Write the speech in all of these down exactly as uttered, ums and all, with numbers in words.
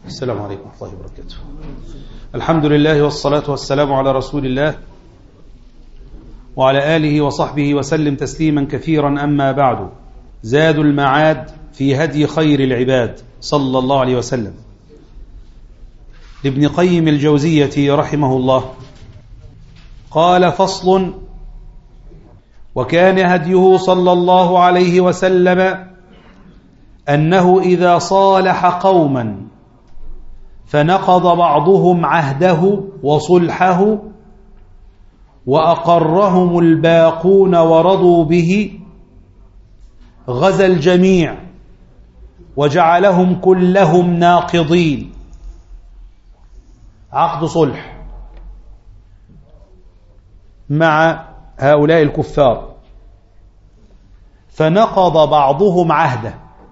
السلام عليكم ورحمة الله وبركاته. الحمد لله والصلاة والسلام على رسول الله وعلى آله وصحبه وسلم تسليما كثيرا. أما بعد، زاد المعاد في هدي خير العباد صلى الله عليه وسلم لابن قيم الجوزية رحمه الله قال: فصل: وكان هديه صلى الله عليه وسلم أنه إذا صالح قوما فنقض بعضهم عهده وصلحه وأقرهم الباقون ورضوا به غزا الجميع وجعلهم كلهم ناقضين. عقد صلح مع هؤلاء الكفار، فنقض بعضهم عهده.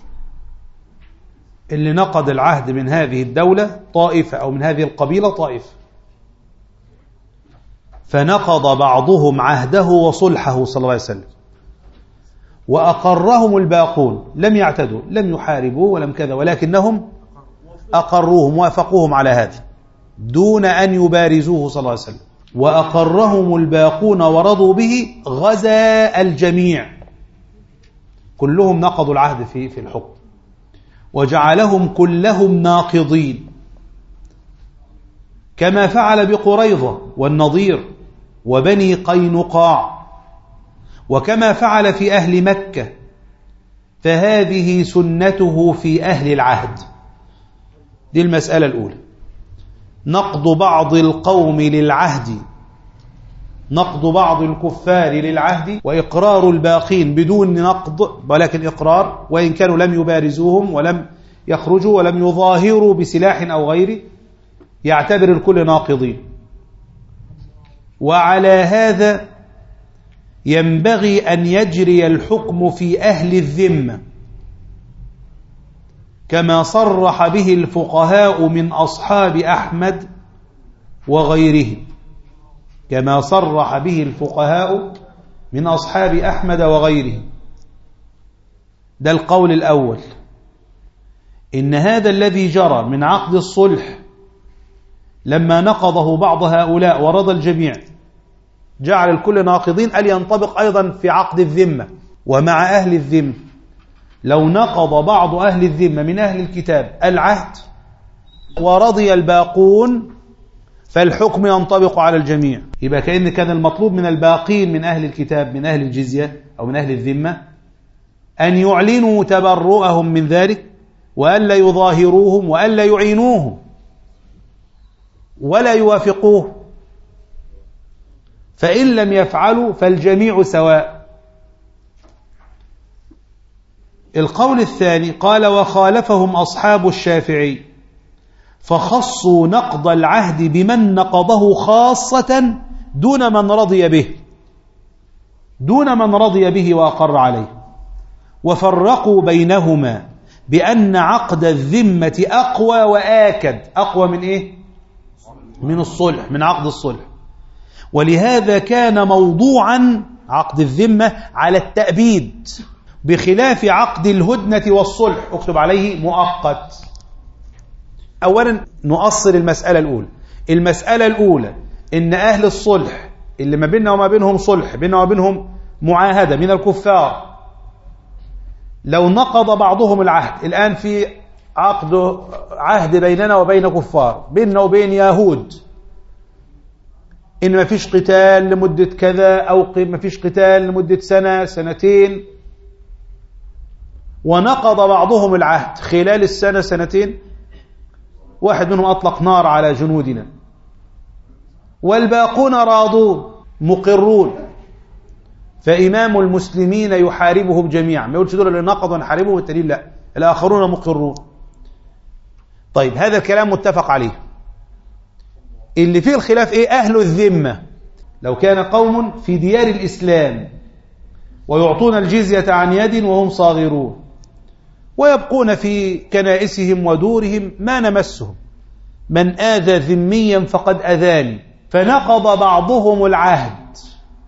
اللي نقض العهد من هذه الدولة طائفة، أو من هذه القبيلة طائفة، فنقض بعضهم عهده وصلحه صلى الله عليه وسلم وأقرهم الباقون، لم يعتدوا، لم يحاربوا ولم كذا، ولكنهم أقروهم وافقوهم على هذا دون أن يبارزوه صلى الله عليه وسلم. وأقرهم الباقون ورضوا به غزا الجميع، كلهم نقضوا العهد في في الحكم، وجعلهم كلهم ناقضين، كما فعل بقريظة والنضير وبني قينقاع، وكما فعل في أهل مكة، فهذه سنته في أهل العهد. دي المسألة الأولى، نقض بعض القوم للعهد، نقض بعض الكفار للعهد، وإقرار الباقين بدون نقض، ولكن إقرار، وإن كانوا لم يبارزوهم ولم يخرجوا ولم يظاهروا بسلاح أو غيره، يعتبر الكل ناقضين. وعلى هذا ينبغي أن يجري الحكم في أهل الذمة، كما صرح به الفقهاء من أصحاب أحمد وغيرهم، كما صرح به الفقهاء من أصحاب أحمد وغيرهم. ده القول الأول، إن هذا الذي جرى من عقد الصلح لما نقضه بعض هؤلاء ورضى الجميع جعل الكل ناقضين، أن ينطبق أيضا في عقد الذمة ومع أهل الذمة. لو نقض بعض أهل الذمة من أهل الكتاب العهد ورضي الباقون فالحكم ينطبق على الجميع. يبقى كأن كان المطلوب من الباقين من أهل الكتاب، من أهل الجزية أو من أهل الذمة، أن يعلنوا تبرؤهم من ذلك، وألا يظاهروهم وألا يعينوهم ولا يوافقوه، فإن لم يفعلوا فالجميع سواء. القول الثاني قال: وخالفهم أصحاب الشافعي فخصوا نقض العهد بمن نقضه خاصة دون من رضي به، دون من رضي به وأقر عليه، وفرقوا بينهما بأن عقد الذمة أقوى وآكد. أقوى من إيه؟ من الصلح، من عقد الصلح. ولهذا كان موضوعا عقد الذمة على التأبيد، بخلاف عقد الهدنة والصلح اكتب عليه مؤقت. أولا نؤصل المسألة الأولى. المسألة الأولى إن أهل الصلح اللي ما بيننا وما بينهم صلح، بيننا وما بينهم معاهدة من الكفار، لو نقض بعضهم العهد، الآن في عقد عهد بيننا وبين كفار، بيننا وبين يهود، إن ما فيش قتال لمدة كذا، أو ما فيش قتال لمدة سنة سنتين، ونقض بعضهم العهد خلال السنة سنتين، واحد منهم أطلق نار على جنودنا، والباقون راضون مقرون، فإمام المسلمين يحاربهم جميعا، ما يقولش دول اللي نقضوا نحاربهم والتانيين لا، الآخرون مقرون. طيب هذا الكلام متفق عليه. اللي فيه الخلاف إيه؟ أهل الذمة. لو كان قوم في ديار الإسلام ويعطون الجزية عن يد وهم صاغرون، ويبقون في كنائسهم ودورهم، ما نمسهم، من آذى ذميا فقد أذاني، فنقض بعضهم العهد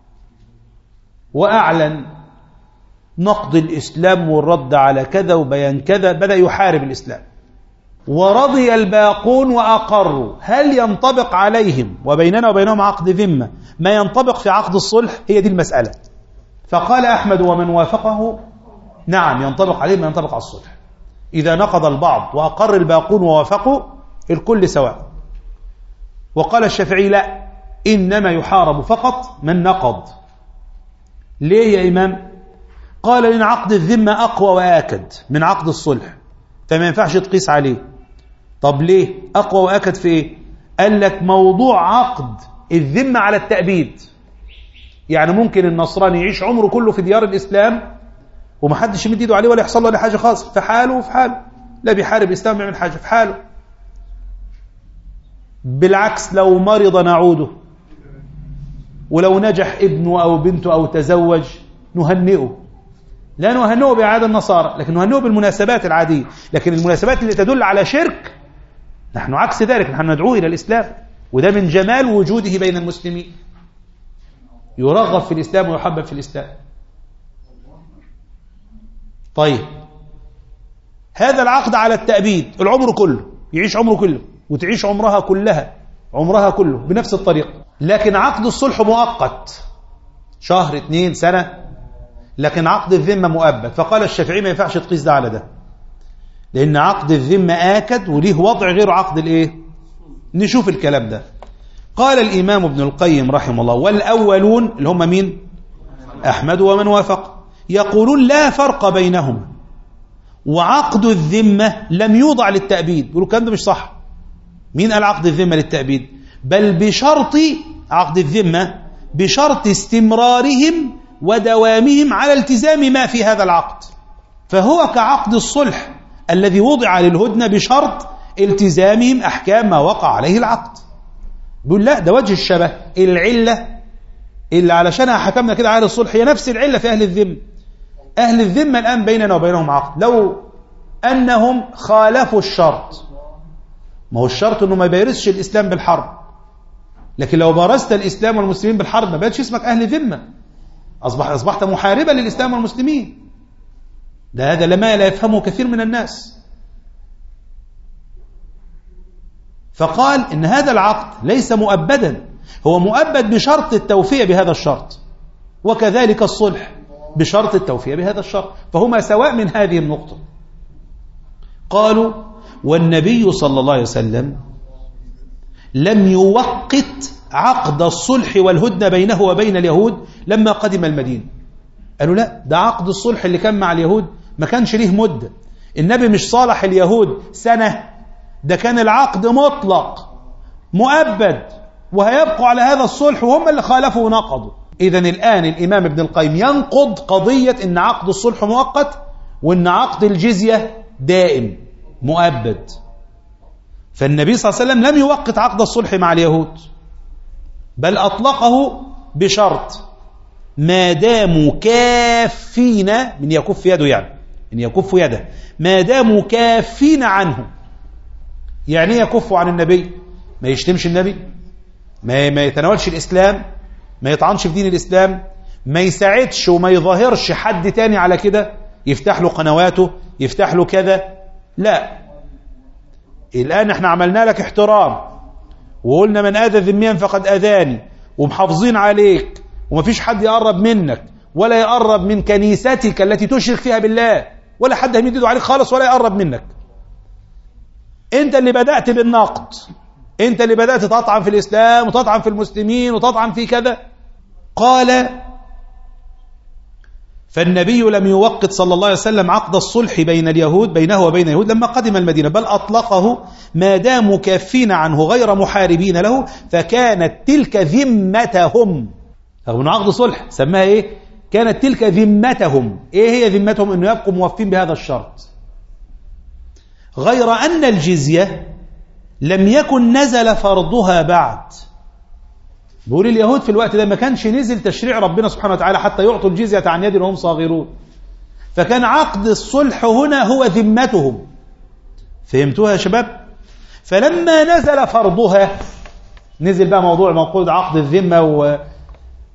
وأعلن نقض الإسلام والرد على كذا وبيان كذا، بدأ يحارب الإسلام. ورضي الباقون وأقروا، هل ينطبق عليهم وبيننا وبينهم عقد ذمة ما ينطبق في عقد الصلح؟ هي دي المسألة. فقال أحمد ومن وافقه نعم ينطبق عليه ما ينطبق على الصلح. إذا نقض البعض وأقر الباقون ووافقوا الكل سواء. وقال الشافعي لا، إنما يحارب فقط من نقض. ليه يا إمام؟ قال لأن عقد الذمة أقوى وآكد من عقد الصلح، فما ينفعش تقيس عليه. طب ليه أقوى وآكد في إيه؟ قال لك موضوع عقد الذمة على التأبيد. يعني ممكن النصراني يعيش عمره كله في ديار الإسلام ومحدش يمد ايده عليه ولا يحصل له ولا حاجة خاصة، في حاله وفي حاله، لا بيحارب الإسلام يعمل حاجة، في حاله. بالعكس لو مرض نعوده، ولو نجح ابنه أو بنته أو تزوج نهنئه. لا نهنئه بإعادة النصارى، لكن نهنئه بالمناسبات العادية. لكن المناسبات اللي تدل على شرك نحن عكس ذلك، نحن ندعوه إلى الإسلام، وده من جمال وجوده بين المسلمين، يرغب في الإسلام ويحبب في الإسلام. طيب هذا العقد على التأبيد العمر كله، يعيش عمره كله وتعيش عمرها كلها عمرها كله بنفس الطريقة. لكن عقد الصلح مؤقت، شهر اتنين سنة، لكن عقد الذمة مؤبد. فقال الشافعي ما ينفعش تقيس ده على ده، لأن عقد الذمة آكد وليه وضع غير عقد الإيه؟ نشوف الكلام ده. قال الإمام ابن القيم رحمه الله: والأولون اللي هم مين؟ أحمد ومن وافق، يقولون لا فرق بينهما، وعقد الذمة لم يوضع للتأبيد. يقولوا الكلام ده مش صح. مين قال عقد الذمة للتأبيد؟ بل بشرط عقد الذمة بشرط استمرارهم ودوامهم على التزام ما في هذا العقد، فهو كعقد الصلح الذي وضع للهدنة بشرط التزامهم أحكام ما وقع عليه العقد. بيقول لا، ده وجه الشبه، العلة اللي علشانها حكمنا كده على الصلح هي نفس العلة في أهل الذمة. أهل الذمة الآن بيننا وبينهم عقد، لو أنهم خالفوا الشرط، ما هو الشرط أنه ما يبارزش الإسلام بالحرب، لكن لو بارزت الإسلام والمسلمين بالحرب ما بقتش اسمك أهل ذمة، أصبح أصبحت محاربا للإسلام والمسلمين. ده هذا لما لا يفهمه كثير من الناس. فقال إن هذا العقد ليس مؤبدا، هو مؤبد بشرط التوفية بهذا الشرط، وكذلك الصلح بشرط التوفية بهذا الشرط، فهما سواء من هذه النقطة. قالوا: والنبي صلى الله عليه وسلم لم يوقت عقد الصلح والهدنة بينه وبين اليهود لما قدم المدينة. قالوا لا، ده عقد الصلح اللي كان مع اليهود ما كانش ليه مدة، النبي مش صالح اليهود سنة، ده كان العقد مطلق مؤبد وهيبقوا على هذا الصلح، وهم اللي خالفوا ونقضوا. إذن الآن الإمام ابن القيم ينقض قضية إن عقد الصلح مؤقت وإن عقد الجزية دائم مؤبد. فالنبي صلى الله عليه وسلم لم يوقت عقد الصلح مع اليهود، بل أطلقه بشرط ما داموا كافين، من يكف يده يعني إن يكف يده، ما داموا كافين عنه. يعني يكفوا عن النبي، ما يشتمش النبي، ما ما يتناولش الإسلام، ما يطعنش في دين الإسلام، ما يساعدش وما يظاهرش حد تاني على كده، يفتح له قنواته، يفتح له كذا. لا، الآن احنا عملنا لك احترام وقلنا من آذى ذميا فقد أذاني، ومحافظين عليك ومفيش حد يقرب منك ولا يقرب من كنيستك التي تشرك فيها بالله، ولا حد هيمد يده عليك خالص ولا يقرب منك. انت اللي بدأت بالنقد، انت اللي بدأت تطعن في الإسلام وتطعن في المسلمين وتطعن في كذا. قال: فالنبي لم يوقت صلى الله عليه وسلم عقد الصلح بين اليهود بينه وبين اليهود لما قدم المدينة، بل أطلقه ما داموا كافين عنه غير محاربين له، فكانت تلك ذمتهم. رغم أنه عقد صلح سماها إيه؟ كانت تلك ذمتهم. إيه هي ذمتهم؟ أنه يبقوا موفين بهذا الشرط. غير أن الجزية لم يكن نزل فرضها بعد. بيقول اليهود في الوقت ده ما كانش نزل تشريع ربنا سبحانه وتعالى حتى يعطوا الجزية عن يد وهم صاغرون، فكان عقد الصلح هنا هو ذمتهم. فهمتوها يا شباب؟ فلما نزل فرضها، نزل بقى موضوع موقود عقد الذمة،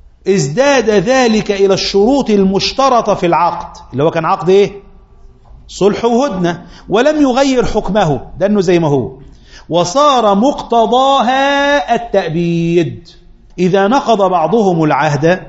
وازداد ذلك إلى الشروط المشترطة في العقد اللي هو كان عقد إيه؟ صلح وهدنة، ولم يغير حكمه، ده أنه زي ما هو، وصار مقتضاها التأبيد. إذا نقض بعضهم العهد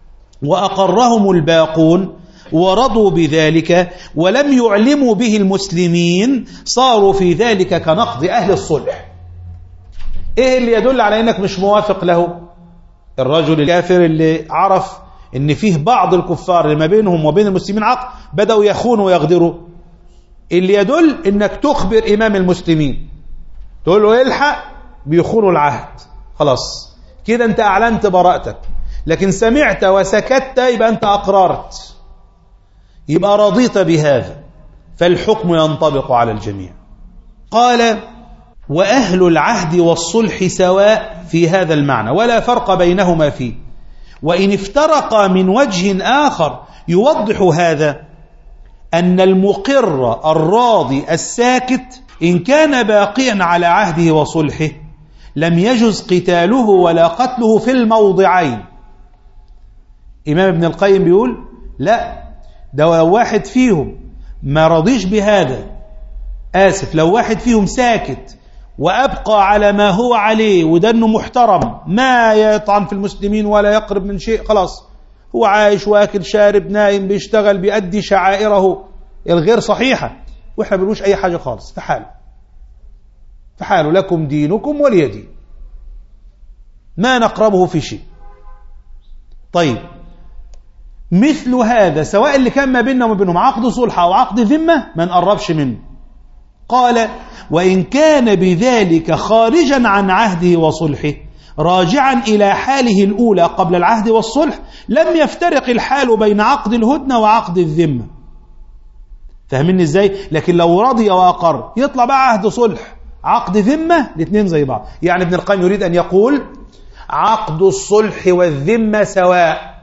وأقرهم الباقون ورضوا بذلك ولم يعلموا به المسلمين صاروا في ذلك كنقض أهل الصلح. إيه اللي يدل على أنك مش موافق له؟ الرجل الكافر اللي عرف أن فيه بعض الكفار اللي ما بينهم وبين المسلمين عقد بدأوا يخونوا ويغدروا، اللي يدل أنك تخبر إمام المسلمين تقول له الحق بيخونوا العهد، خلاص كده أنت أعلنت براءتك. لكن سمعت وسكت يبقى أنت أقررت، يبقى رضيت بهذا، فالحكم ينطبق على الجميع. قال وأهل العهد والصلح سواء في هذا المعنى ولا فرق بينهما فيه، وإن افترقا من وجه آخر يوضح هذا أن المقر الراضي الساكت إن كان باقيا على عهده وصلحه لم يجز قتاله ولا قتله في الموضعين. إمام ابن القيم بيقول لا، ده لو واحد فيهم ما رضيش بهذا، آسف، لو واحد فيهم ساكت وأبقى على ما هو عليه وده أنه محترم، ما يطعن في المسلمين ولا يقرب من شيء، خلاص هو عايش واكل شارب نايم بيشتغل بيأدي شعائره الغير صحيحة، وإحنا بنقولوش أي حاجة خالص، في حاله في حاله، لكم دينكم ولي دين، ما نقربه في شيء. طيب مثل هذا سواء اللي كان ما بيننا وما بينهم عقد صلح أو عقد ذمة ما نقربش منه. قال وإن كان بذلك خارجا عن عهده وصلحه راجعا إلى حاله الأولى قبل العهد والصلح لم يفترق الحال بين عقد الهدنة وعقد الذمة. فاهمين ازاي؟ لكن لو رضي وأقر يطلع بقى عهد صلح عقد ذمة، الاثنين زي بعض. يعني ابن القيم يريد أن يقول عقد الصلح والذمة سواء،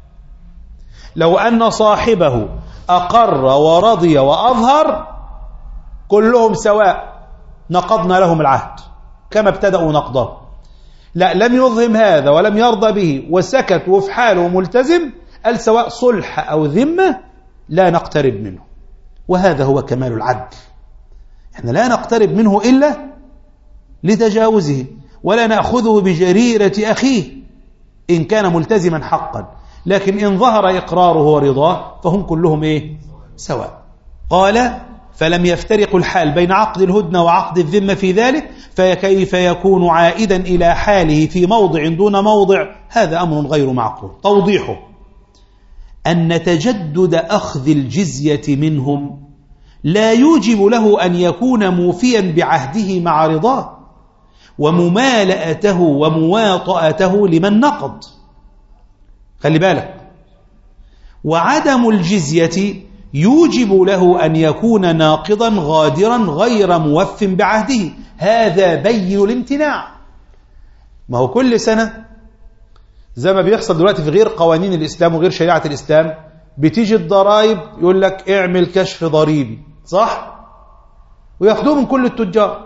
لو أن صاحبه أقر ورضي وأظهر كلهم سواء، نقضنا لهم العهد كما ابتدأوا نقضه. لا، لم يظهم هذا ولم يرضى به وسكت وفي حاله ملتزم، قال سواء صلح أو ذمة لا نقترب منه، وهذا هو كمال العدل. احنا لا نقترب منه إلا لتجاوزه، ولا نأخذه بجريرة أخيه إن كان ملتزما حقا، لكن إن ظهر إقراره ورضاه فهم كلهم إيه؟ سواء. قال فلم يفترق الحال بين عقد الهدنة وعقد الذمة في ذلك، فكيف يكون عائدا إلى حاله في موضع دون موضع؟ هذا أمر غير معقول. توضيحه أن تجدد أخذ الجزية منهم لا يوجب له أن يكون موفيا بعهده مع رضاه وممالأته ومواطأته لمن نقض. خلي بالك، وعدم الجزية يوجب له أن يكون ناقضا غادرا غير موف بعهده، هذا بين الامتناع. ما هو كل سنة زي ما بيحصل دلوقتي في غير قوانين الإسلام وغير شريعة الإسلام، بتيجي الضرائب يقول لك اعمل كشف ضريبي، صح؟ وياخدوه من كل التجار.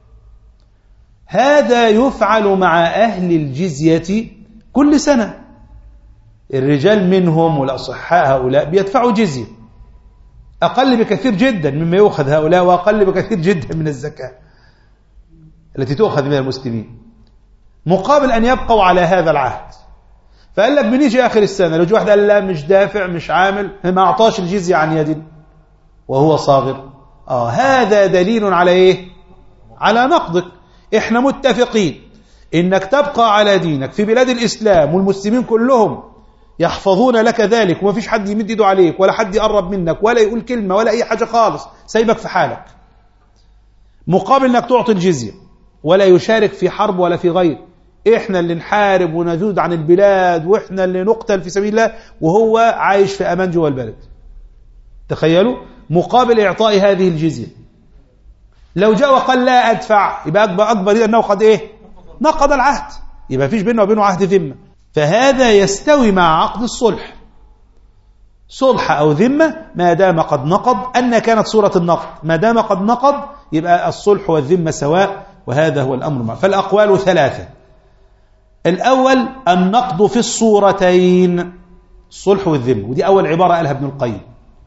هذا يفعل مع أهل الجزية كل سنة، الرجال منهم والأصحاء هؤلاء بيدفعوا جزية أقل بكثير جدا مما يؤخذ هؤلاء، وأقل بكثير جدا من الزكاة التي تؤخذ من المسلمين، مقابل أن يبقوا على هذا العهد. فقال لك بنيجي آخر السنة لو جي واحد قال لا مش دافع مش عامل، ما أعطاش الجزية عن يد وهو صاغر، آه هذا دليل على إيه؟ على نقضك. إحنا متفقين إنك تبقى على دينك في بلاد الإسلام والمسلمين كلهم يحفظون لك ذلك، وما فيش حد يمد يده عليك ولا حد يقرب منك ولا يقول كلمة ولا أي حاجة خالص، سيبك في حالك، مقابل أنك تعطي الجزية ولا يشارك في حرب ولا في غير. إحنا اللي نحارب ونذود عن البلاد وإحنا اللي نقتل في سبيل الله وهو عايش في أمان جوا البلد. تخيلوا، مقابل إعطاء هذه الجزية. لو جاء وقال لا أدفع يبقى أكبر أكبر إذا أنه قد إيه؟ نقض العهد، يبقى فيش بينه وبينه عهد ذمة. فهذا يستوي مع عقد الصلح، صلح أو ذمة ما دام قد نقض، أن كانت صورة النقض، ما دام قد نقض يبقى الصلح والذمة سواء، وهذا هو الأمر معه. فالأقوال ثلاثة: الأول النقض في الصورتين، الصلح والذمة، ودي أول عبارة قالها ابن القيم.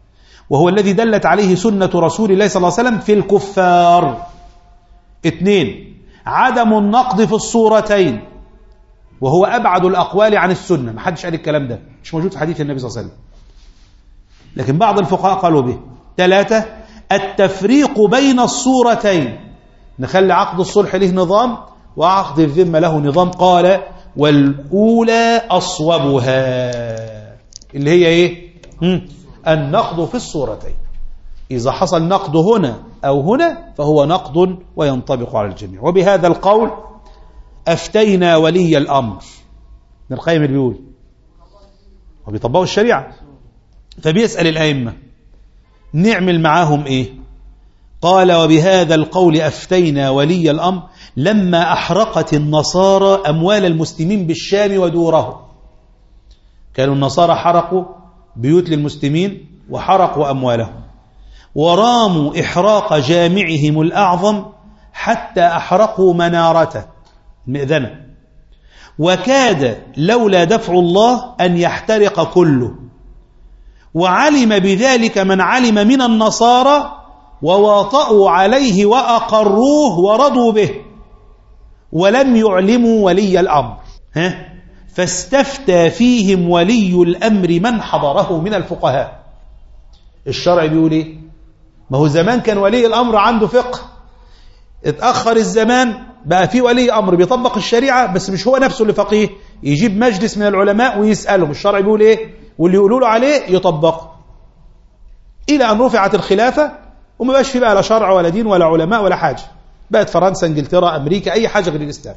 وهو الذي دلت عليه سنة رسول الله صلى الله عليه وسلم في الكفار. اثنين، عدم النقض في الصورتين، وهو أبعد الأقوال عن السنة، ما حدش قال الكلام ده، مش موجود في حديث النبي صلى الله عليه وسلم، لكن بعض الفقهاء قالوا به. ثلاثة، التفريق بين الصورتين، نخلي عقد الصلح له نظام وعقد الذمة له نظام. قال والأولى أصوبها، اللي هي إيه؟ النقض في الصورتين، إذا حصل نقض هنا أو هنا فهو نقض وينطبق على الجميع. وبهذا القول أفتينا ولي الأمر. ابن القيم اللي بيقول وبيطبقوا الشريعة، فبيسأل الأئمة نعمل معاهم إيه؟ قال وبهذا القول أفتينا ولي الأمر لما أحرقت النصارى أموال المسلمين بالشام ودوره. كانوا النصارى حرقوا بيوت للمسلمين وحرقوا أموالهم، وراموا إحراق جامعهم الأعظم حتى أحرقوا منارته المئذنة، وكاد لولا دفع الله أن يحترق كله. وعلم بذلك من علم من النصارى وواطؤوا عليه وأقروه ورضوا به، ولم يعلموا ولي الأمر. ها؟ فاستفتى فيهم ولي الأمر من حضره من الفقهاء. الشرع بيقول ايه؟ ما هو زمان كان ولي الأمر عنده فقه، اتأخر الزمان بقى في ولي أمر بيطبق الشريعة، بس مش هو نفسه اللي فقيه، يجيب مجلس من العلماء ويسألهم الشرع بيقول ايه، واللي يقولوا له عليه يطبقه، إلى أن رفعت الخلافة وما بقاش في بقى لا شرع ولا دين ولا علماء ولا حاجة، بقت فرنسا انجلترا أمريكا أي حاجة غير الإسلام.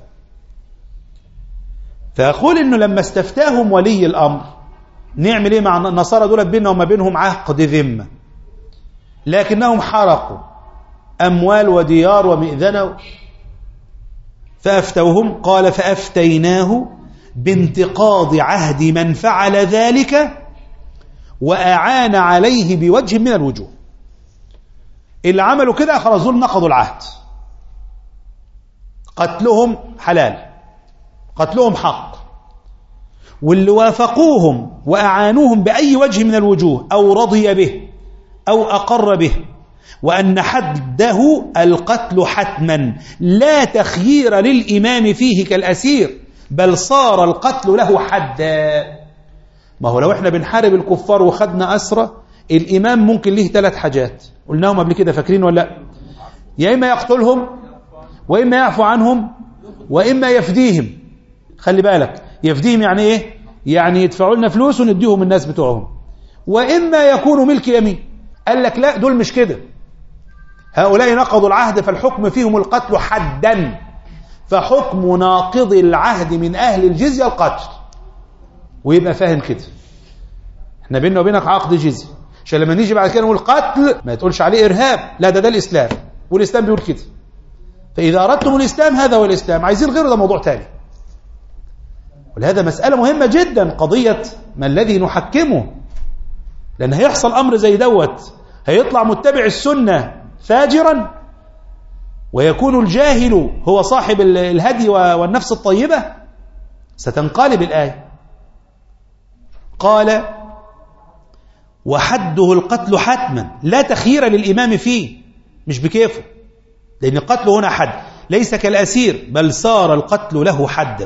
فأقول إنه لما استفتاهم ولي الأمر نعمل إيه مع النصارى دول؟ بيننا وما بينهم عقد ذمة، لكنهم حرقوا أموال وديار ومئذنة. فأفتوهم، قال فأفتيناه بانتقاض عهد من فعل ذلك وأعان عليه بوجه من الوجوه. اللي عملوا كده خلاص دول نقضوا العهد، قتلهم حلال، قتلهم حق. واللي وافقوهم وأعانوهم بأي وجه من الوجوه أو رضي به أو أقر به، وأن حده القتل حتما لا تخيير للإمام فيه كالأسير، بل صار القتل له حدا. ما هو لو احنا بنحارب الكفار وخدنا أسرى، الإمام ممكن له ثلاث حاجات قلناهم قبل كده، فاكرين ولا لا؟ يا إما يقتلهم، وإما يعفو عنهم، وإما يفديهم. خلي بالك، يفديهم يعني إيه؟ يعني يدفعوا لنا فلوس ونديهم الناس بتوعهم. وإما يكونوا ملك يمين. قال لك لا، دول مش كده، هؤلاء نقضوا العهد فالحكم فيهم القتل حدا، فحكم ناقض العهد من أهل الجزية القتل. ويبقى فاهم كده، احنا بيننا وبينك عقد جزية، عشان لما نيجي بعد كده نقول قتل ما تقولش عليه إرهاب، لا ده ده الإسلام، والإسلام بيقول كده. فإذا أردتم الإسلام هذا هو الإسلام، عايزين غيره ده موضوع تاني. ولهذا مسألة مهمة جدا قضية ما الذي نحكمه، لأن هيحصل أمر زي دوت، هيطلع متبع السنة فاجرا ويكون الجاهل هو صاحب الهدي والنفس الطيبة، ستنقلب الآية. قال وحده القتل حتما لا تخيير للإمام فيه، مش بكيفه، لأن القتل هنا حد، ليس كالأسير، بل صار القتل له حدا.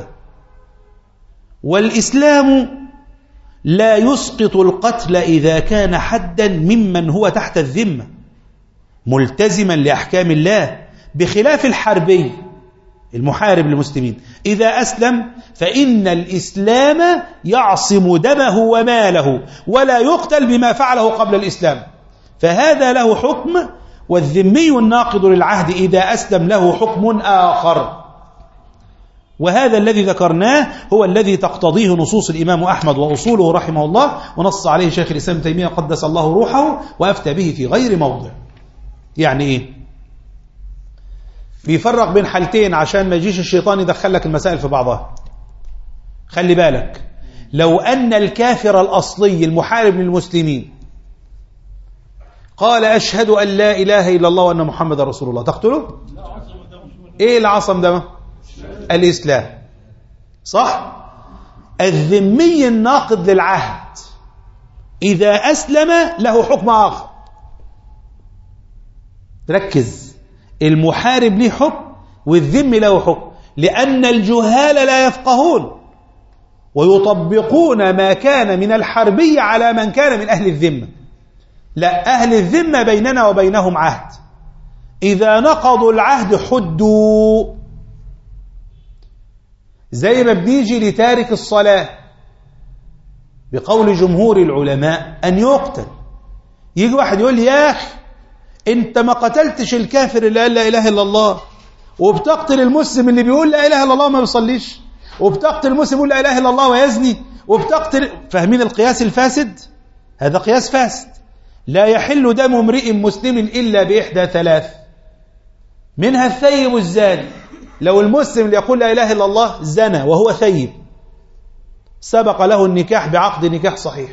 والإسلام لا يسقط القتل إذا كان حدا ممن هو تحت الذمة ملتزما لأحكام الله، بخلاف الحربي المحارب للمسلمين، إذا أسلم فإن الإسلام يعصم دمه وماله ولا يقتل بما فعله قبل الإسلام، فهذا له حكم. والذمي الناقض للعهد إذا أسلم له حكم آخر. وهذا الذي ذكرناه هو الذي تقتضيه نصوص الإمام أحمد وأصوله رحمه الله، ونص عليه شيخ الإسلام ابن تيمية قدس الله روحه، وأفتى به في غير موضع. يعني إيه؟ بيفرق بين حالتين عشان ما يجيش الشيطان يدخل لك المسائل في بعضها. خلي بالك، لو أن الكافر الأصلي المحارب للمسلمين قال أشهد أن لا إله إلا الله وأن محمد رسول الله، تقتله؟ إيه العصم دمه؟ الإسلام، صح؟ الذمي الناقض للعهد إذا أسلم له حكم آخر، ركز، المحارب له حكم والذم له حكم، لأن الجهال لا يفقهون ويطبقون ما كان من الحربية على من كان من أهل الذمة. لا، أهل الذمة بيننا وبينهم عهد، إذا نقضوا العهد حدوا، زي ما بنيجي لتارك الصلاة بقول جمهور العلماء أن يقتل. يجي واحد يقول لي يا أخي أنت ما قتلتش الكافر اللي قال لا إله إلا الله، وبتقتل المسلم اللي بيقول لا إله إلا الله ما بيصليش، وبتقتل المسلم يقول لا إله إلا الله ويزني، وبتقتل. فاهمين القياس الفاسد؟ هذا قياس فاسد. لا يحل دم امرئ مسلم إلا بإحدى ثلاث، منها الثيب الزاني. لو المسلم اللي يقول لا إله إلا الله زنى وهو ثيب، سبق له النكاح بعقد نكاح صحيح،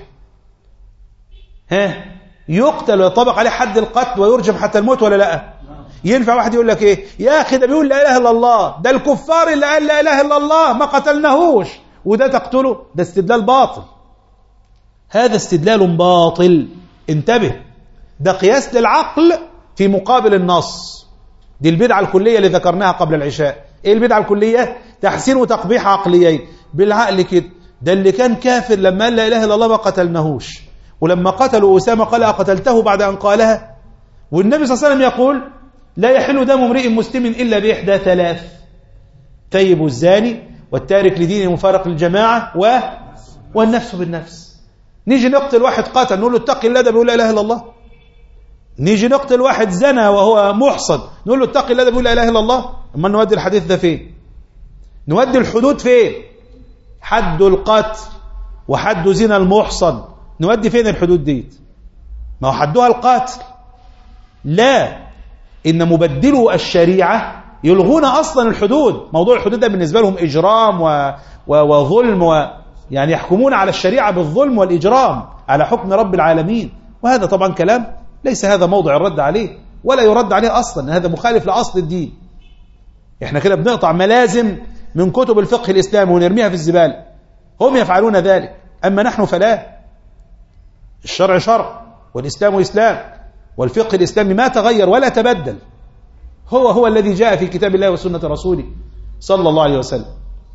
ها يقتل ويطبق عليه حد القتل ويرجم حتى الموت ولا لا؟ ينفع واحد يقول لك ايه يا اخي ده بيقول لا اله الا الله، ده الكفار اللي قال لا اله الا الله ما قتلناهوش وده تقتله؟ ده استدلال باطل، هذا استدلال باطل، انتبه. ده قياس للعقل في مقابل النص. دي البدعة الكلية اللي ذكرناها قبل العشاء. ايه البدعة الكلية؟ تحسين وتقبيح عقليين بالعقل كده. ده اللي كان كافر لما قال لا اله الا الله ما قتلناهوش، ولما قتلوا أسامة قال أقتلته بعد أن قالها. والنبي صلى الله عليه وسلم يقول لا يحل دم امرئ مسلم إلا بإحدى ثلاث، ثيب الزاني والتارك لدينه المفارق للجماعة و... والنفس بالنفس. نيجي نقتل واحد قاتل نقول له اتق الله ده بيقول لا إله إلا الله. نيجي نقتل واحد زنا وهو محصن نقول له اتق الله ده بيقول لا إله إلا الله. أما نودي الحديث ده فين؟ نودي الحدود فين؟ حد القتل وحد زنا المحصن، نودي فين الحدود دي؟ ما هو حدها القاتل. لا، إن مبدلوا الشريعة يلغون أصلا الحدود. موضوع الحدود ده بالنسبة لهم إجرام و... و... وظلم و... يعني يحكمون على الشريعة بالظلم والإجرام على حكم رب العالمين. وهذا طبعا كلام ليس هذا موضع الرد عليه ولا يرد عليه أصلا، هذا مخالف لأصل الدين. احنا كده بنقطع ملازم من كتب الفقه الإسلامي ونرميها في الزبالة. هم يفعلون ذلك، أما نحن فلا. الشرع شرع والإسلام إسلام والفقه الإسلامي ما تغير ولا تبدل، هو هو الذي جاء في كتاب الله وسنة رسوله صلى الله عليه وسلم.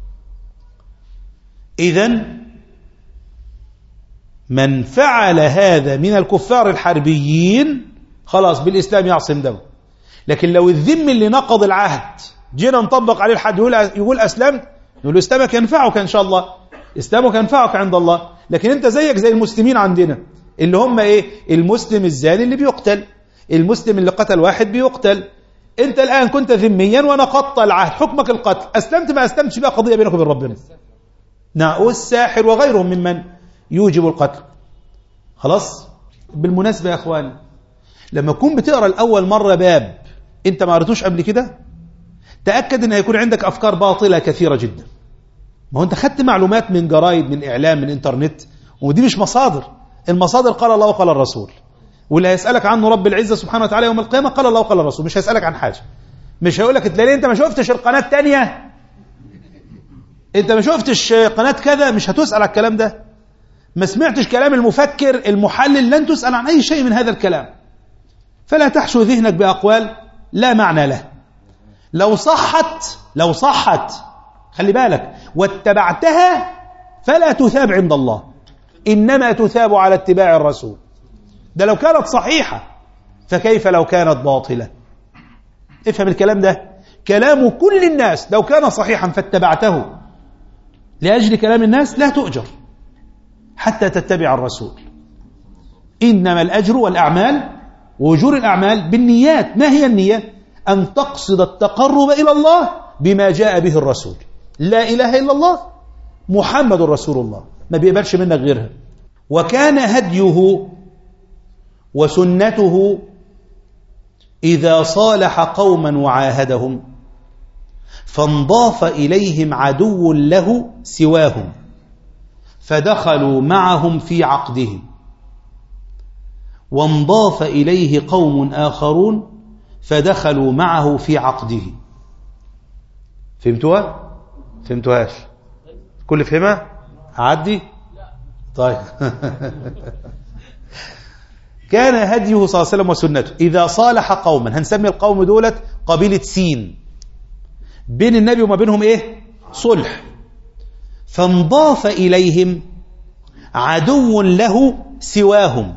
إذن من فعل هذا من الكفار الحربيين خلاص بالإسلام يعصم دمه. لكن لو الذم اللي نقض العهد جينا نطبق عليه الحد يقول, يقول أسلمت، نقول له إسلامك ينفعك إن شاء الله، إسلامك ينفعك عند الله. لكن أنت زيك زي المسلمين عندنا اللي هم إيه؟ المسلم الزاني اللي بيقتل، المسلم اللي قتل واحد بيقتل. أنت الآن كنت ذميا ونقضت العهد، حكمك القتل، أسلمت ما أسلمتش بقى قضية بينك وبين ربنا. نعم، والساحر وغيرهم ممن يوجب القتل. خلاص. بالمناسبة يا أخواني، لما تكون بتقرأ الأول مرة باب أنت ما قرأتوش قبل كده، تأكد أن هيكون عندك أفكار باطلة كثيرة جدا. ما هو أنت خدت معلومات من جرايد، من إعلام، من إنترنت، ودي مش مصادر. المصادر قال الله وقال الرسول، واللي هيسألك عنه رب العزة سبحانه وتعالى يوم القيامة قال الله وقال الرسول. مش هيسألك عن حاجة، مش هيقول لك تلاقي أنت ما شفتش القناة التانية، أنت ما شفتش قناة كذا، مش هتسأل على الكلام ده. ما سمعتش كلام المفكر المحلل، لن تسأل عن أي شيء من هذا الكلام. فلا تحشو ذهنك بأقوال لا معنى له. لو صحت لو صحت خلي بالك واتبعتها فلا تثاب عند الله، إنما تثاب على اتباع الرسول. ده لو كانت صحيحة، فكيف لو كانت باطلة؟ افهم الكلام ده. كلام كل الناس لو كان صحيحا فاتبعته لأجل كلام الناس لا تؤجر حتى تتبع الرسول. إنما الأجر والأعمال وأجور الأعمال بالنيات. ما هي النية؟ أن تقصد التقرب إلى الله بما جاء به الرسول. لا إله إلا الله محمد رسول الله، ما بيقبلش منك غيرها. وكان هديه وسنته إذا صالح قوما وعاهدهم فانضاف إليهم عدو له سواهم فدخلوا معهم في عقدهم، وانضاف إليه قوم آخرون فدخلوا معه في عقده. فهمتوها؟ فهمتوهاش؟ كل فهمها؟ عدي؟ طيب. كان هديه صلى الله عليه وسلم وسنته إذا صالح قوما، هنسمي القوم دولت قبيلة سين، بين النبي وما بينهم إيه؟ صلح. فانضاف إليهم عدو له سواهم،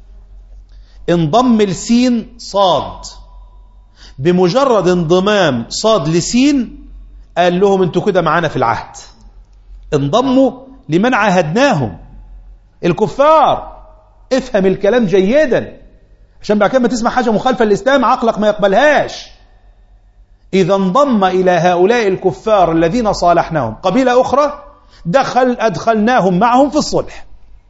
انضم لسين صاد، بمجرد انضمام صاد لسين قال لهم انتوا كده معانا في العهد، انضموا لمن عاهدناهم الكفار. افهم الكلام جيدا عشان بعد كده ما تسمع حاجة مخالفة للإسلام عقلك ما يقبلهاش. إذا انضم إلى هؤلاء الكفار الذين صالحناهم قبيلة أخرى دخل أدخلناهم معهم في الصلح.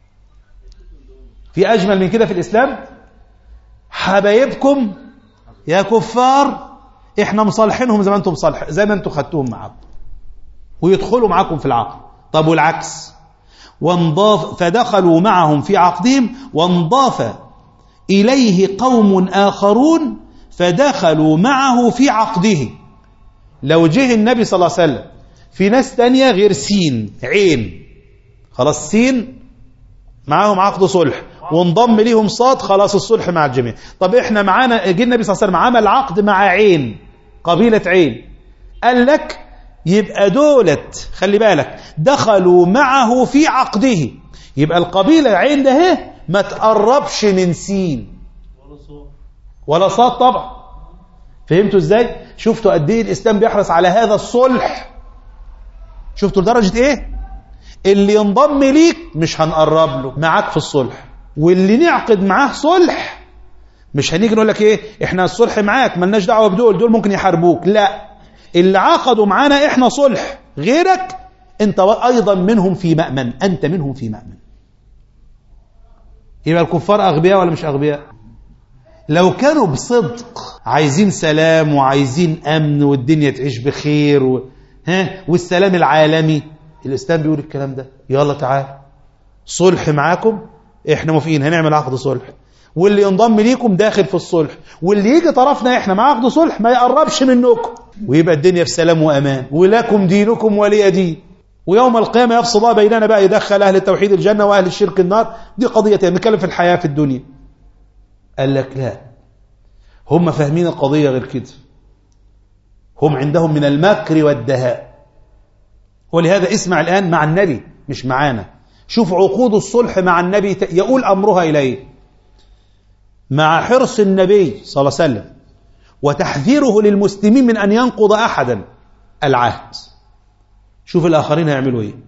في أجمل من كده في الإسلام؟ حبايبكم يا كفار إحنا مصالحينهم زي ما أنتم مصالح، زي ما أنتم خدتوهم معكم ويدخلوا معكم في العقد. طب والعكس؟ وانضاف فدخلوا معهم في عقدهم وانضاف إليه قوم آخرون فدخلوا معه في عقده. لو جه النبي صلى الله عليه وسلم في ناس تانية غير سين عين، خلاص سين معاهم عقد صلح وانضم ليهم صاد، خلاص الصلح مع الجميع. طب احنا معانا جه النبي صلى الله عليه وسلم عمل عقد مع عين، قبيلة عين، قال لك يبقى دولت خلي بالك دخلوا معه في عقده، يبقى القبيلة عين ده اهي ما تقربش من سين ولا صاد طبعا. فهمتوا ازاي؟ شفتوا قد ايه الاسلام بيحرص على هذا الصلح؟ شفتوا لدرجة ايه؟ اللي ينضم ليك مش هنقرب له، معاك في الصلح، واللي نعقد معاه صلح مش هنيجي نقول لك ايه احنا الصلح معاك ملناش دعوه بدول، دول ممكن يحاربوك، لا، اللي عقدوا معانا احنا صلح، غيرك انت ايضا منهم في مأمن، انت منهم في مأمن. يبقى الكفار اغبياء ولا مش اغبياء؟ لو كانوا بصدق عايزين سلام وعايزين امن والدنيا تعيش بخير و... ها والسلام العالمي، الاسلام بيقول الكلام ده، يلا تعال صلح معاكم، احنا موافقين هنعمل عقد صلح، واللي ينضم ليكم داخل في الصلح، واللي يجي طرفنا احنا مع عقد صلح ما يقربش منكم، ويبقى الدنيا في سلام وامان، ولكم دينكم ولي دين. ويوم القيامه يفصل الله بيننا بقى، يدخل اهل التوحيد الجنه واهل الشرك النار، دي قضيه نتكلم في الحياه في الدنيا. قال لك لا، هم فاهمين القضيه غير كده، هم عندهم من المكر والدهاء. ولهذا اسمع الان مع النبي مش معانا، شوف عقود الصلح مع النبي يقول أمرها إليه، مع حرص النبي صلى الله عليه وسلم وتحذيره للمسلمين من أن ينقض أحدا العهد. شوف الآخرين هيعملوا إيه.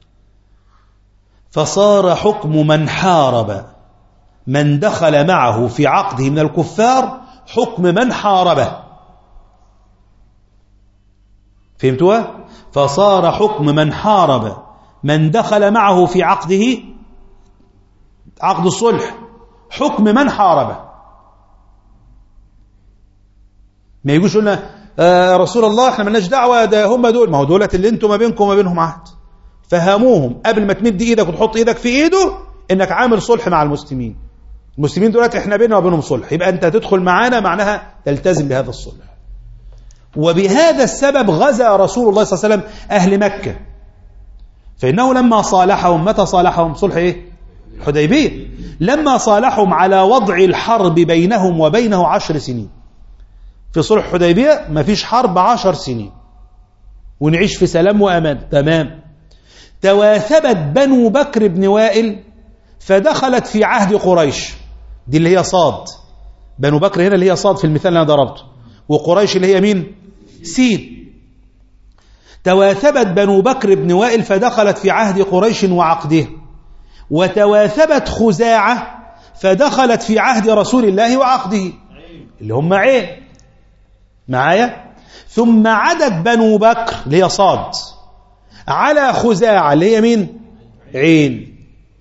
فصار حكم من حارب من دخل معه في عقده من الكفار حكم من حاربه. فهمتوها؟ فصار حكم من حارب من دخل معه في عقده عقد الصلح حكم من حاربه. ما يجوش لنا آه رسول الله احنا مالناش دعوه، ده هم دول، ما هو دولت اللي انتم ما بينكم وما بينهم عهد. فهموهم قبل ما تمد ايدك وتحط ايدك في ايده انك عامل صلح مع المسلمين، المسلمين دولت احنا بيننا وبينهم صلح، يبقى انت تدخل معانا معناها تلتزم بهذا الصلح. وبهذا السبب غزا رسول الله صلى الله عليه وسلم اهل مكه، فإنه لما صالحهم، متى صالحهم؟ صلح إيه؟ حديبية. لما صالحهم على وضع الحرب بينهم وبينه عشر سنين، في صلح حديبية ما فيش حرب عشر سنين ونعيش في سلام وأمان، تمام. تواثبت بنو بكر بن وائل فدخلت في عهد قريش، دي اللي هي صاد، بنو بكر هنا اللي هي صاد في المثال اللي أنا ضربته، وقريش اللي هي مين؟ سين. تواثبت بنو بكر بن وائل فدخلت في عهد قريش وعقده، وتواثبت خزاعة فدخلت في عهد رسول الله وعقده اللي هم عين معايا. ثم عدت بنو بكر اللي هي صاد على خزاعة اللي هي مين؟ عين،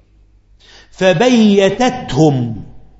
فبيتتهم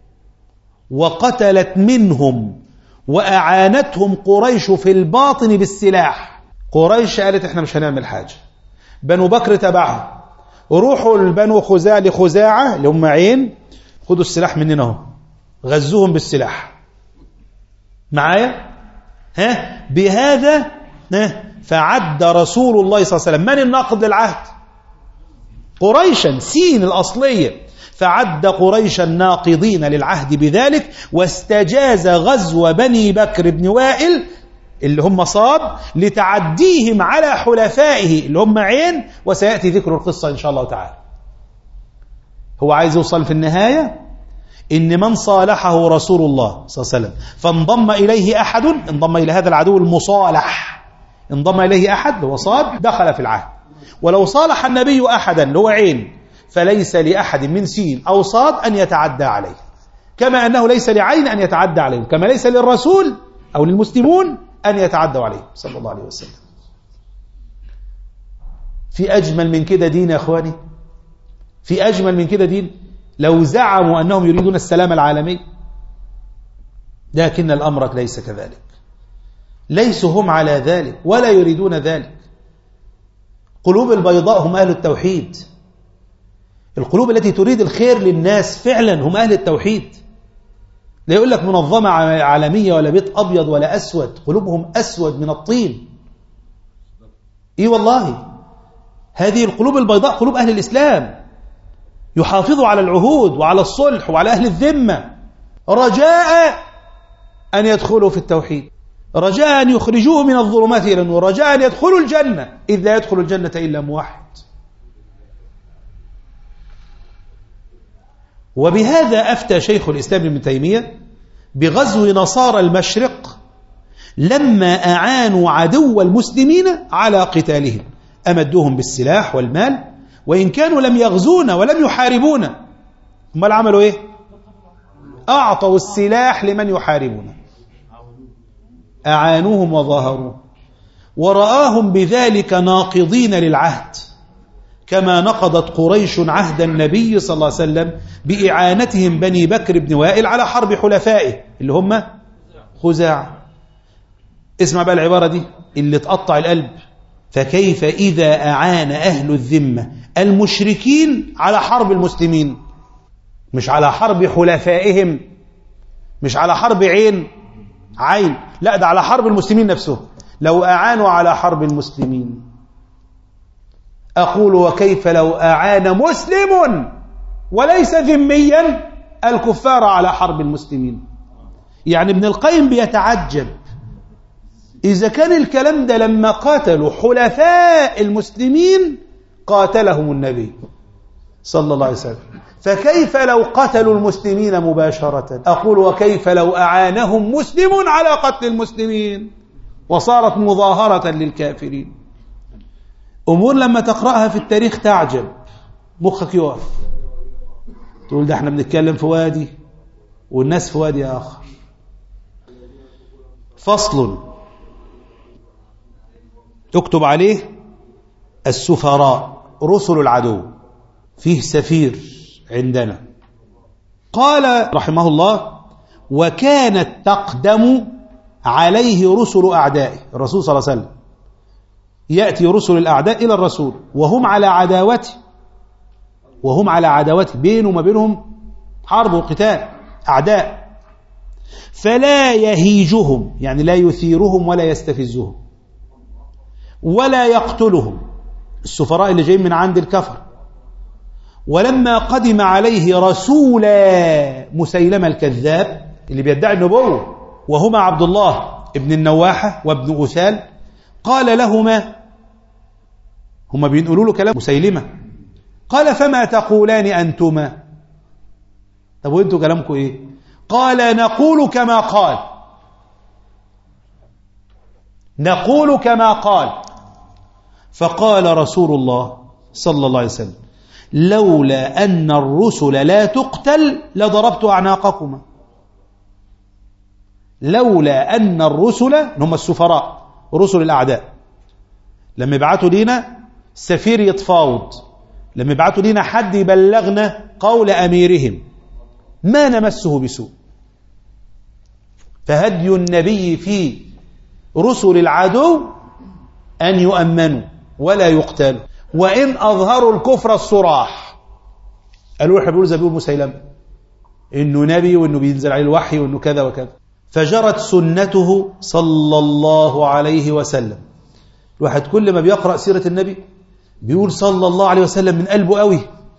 وقتلت منهم وأعانتهم قريش في الباطن بالسلاح. قريش قالت احنا مش هنعمل حاجة، بنو بكر تبعهم، روحوا البنو خزاعة لخزاعة اللي هم عين، خدوا السلاح مننا اهو، غزوهم بالسلاح معايا. ها بهذا ها فعد رسول الله صلى الله عليه وسلم من الناقض للعهد؟ قريشا، سين الأصلية، فعد قريش الناقضين للعهد بذلك، واستجاز غزو بني بكر بن وائل اللي هم صاد لتعديهم على حلفائه اللي هم عين، وسيأتي ذكر القصة إن شاء الله تعالى. هو عايز يوصل في النهاية إن من صالحه رسول الله صلى الله عليه وسلم فانضم إليه أحد، انضم إلى هذا العدو المصالح، انضم إليه أحد هو صاد دخل في العهد. ولو صالح النبي أحدا اللي هو عين فليس لأحد من سين أو صاد أن يتعدى عليه، كما أنه ليس لعين أن يتعدى عليه، كما ليس للرسول أو للمسلمون أن يتعدوا عليه صلى الله عليه وسلم. في أجمل من كده دين يا أخواني؟ في أجمل من كده دين؟ لو زعموا أنهم يريدون السلام العالمي، لكن الأمر ليس كذلك، ليسوا هم على ذلك ولا يريدون ذلك. قلوب البيضاء هم أهل التوحيد، القلوب التي تريد الخير للناس فعلا هم أهل التوحيد. لا يقول لك منظمة عالمية ولا بيت أبيض ولا أسود، قلوبهم أسود من الطين. إيه والله، هذه القلوب البيضاء قلوب أهل الإسلام، يحافظوا على العهود وعلى الصلح وعلى أهل الذمة، رجاء أن يدخلوا في التوحيد، رجاء أن يخرجوه من الظلمات إلى النور، رجاء أن يدخلوا الجنة، إذ لا يدخل الجنة إلا موحد. وبهذا أفتى شيخ الإسلام ابن تيمية بغزو نصارى المشرق لما أعانوا عدو المسلمين على قتالهم، أمدوهم بالسلاح والمال، وإن كانوا لم يغزون ولم يحاربون، هم عملوا إيه؟ أعطوا السلاح لمن يحاربون، أعانوهم وظاهروا، ورآهم بذلك ناقضين للعهد، كما نقضت قريش عهد النبي صلى الله عليه وسلم بإعانتهم بني بكر بن وائل على حرب حلفائه اللي هم خزاعة. اسمع بقى العبارة دي اللي تقطع القلب: فكيف إذا أعان أهل الذمة المشركين على حرب المسلمين، مش على حرب حلفائهم، مش على حرب عين عين، لا ده على حرب المسلمين نفسهم. لو أعانوا على حرب المسلمين، أقول وكيف لو أعان مسلم وليس ذميا الكفار على حرب المسلمين؟ يعني ابن القيم بيتعجب إذا كان الكلام ده لما قاتلوا حلفاء المسلمين قاتلهم النبي صلى الله عليه وسلم، فكيف لو قتلوا المسلمين مباشرة؟ أقول وكيف لو أعانهم مسلم على قتل المسلمين وصارت مظاهرة للكافرين؟ أمور لما تقرأها في التاريخ تعجب، مخك يقف، تقول ده احنا بنتكلم في وادي والناس في وادي آخر. فصل تكتب عليه: السفراء رسل العدو. فيه سفير عندنا. قال رحمه الله: وكانت تقدم عليه رسل أعدائه. الرسول صلى الله عليه وسلم يأتي رسل الأعداء إلى الرسول وهم على عداوته، وهم على عداوته بينه وما بينهم حرب وقتال أعداء، فلا يهيجهم، يعني لا يثيرهم ولا يستفزهم ولا يقتلهم، السفراء اللي جايين من عند الكفر. ولما قدم عليه رسول مسيلمة الكذاب اللي بيدعي النبوة، وهما عبد الله ابن النواحة وابن أثال، قال لهما، هما بينقلوا له كلام مسيلمة، قال: فما تقولان أنتما؟ طب وانتوا كلامكم ايه؟ قال: نقول كما قال، نقول كما قال. فقال رسول الله صلى الله عليه وسلم: لولا أن الرسل لا تقتل لضربت أعناقكما. لولا أن الرسل، هم السفراء رسل الأعداء، لما يبعثوا لينا سفير يتفاوض، لما يبعثوا لينا حد يبلغنا قول أميرهم، ما نمسه بسوء. فهدي النبي في رسل العدو أن يؤمنوا ولا يقتلوا، وإن أظهروا الكفر الصراح. قالوا احنا بيقولوا زي بيقول مسيلمة إنه نبي وإنه بينزل عليه الوحي وإنه كذا وكذا. فجرت سنته صلى الله عليه وسلم. الواحد كل ما بيقرأ سيرة النبي بيقول صلى الله عليه وسلم من قلبه قوي،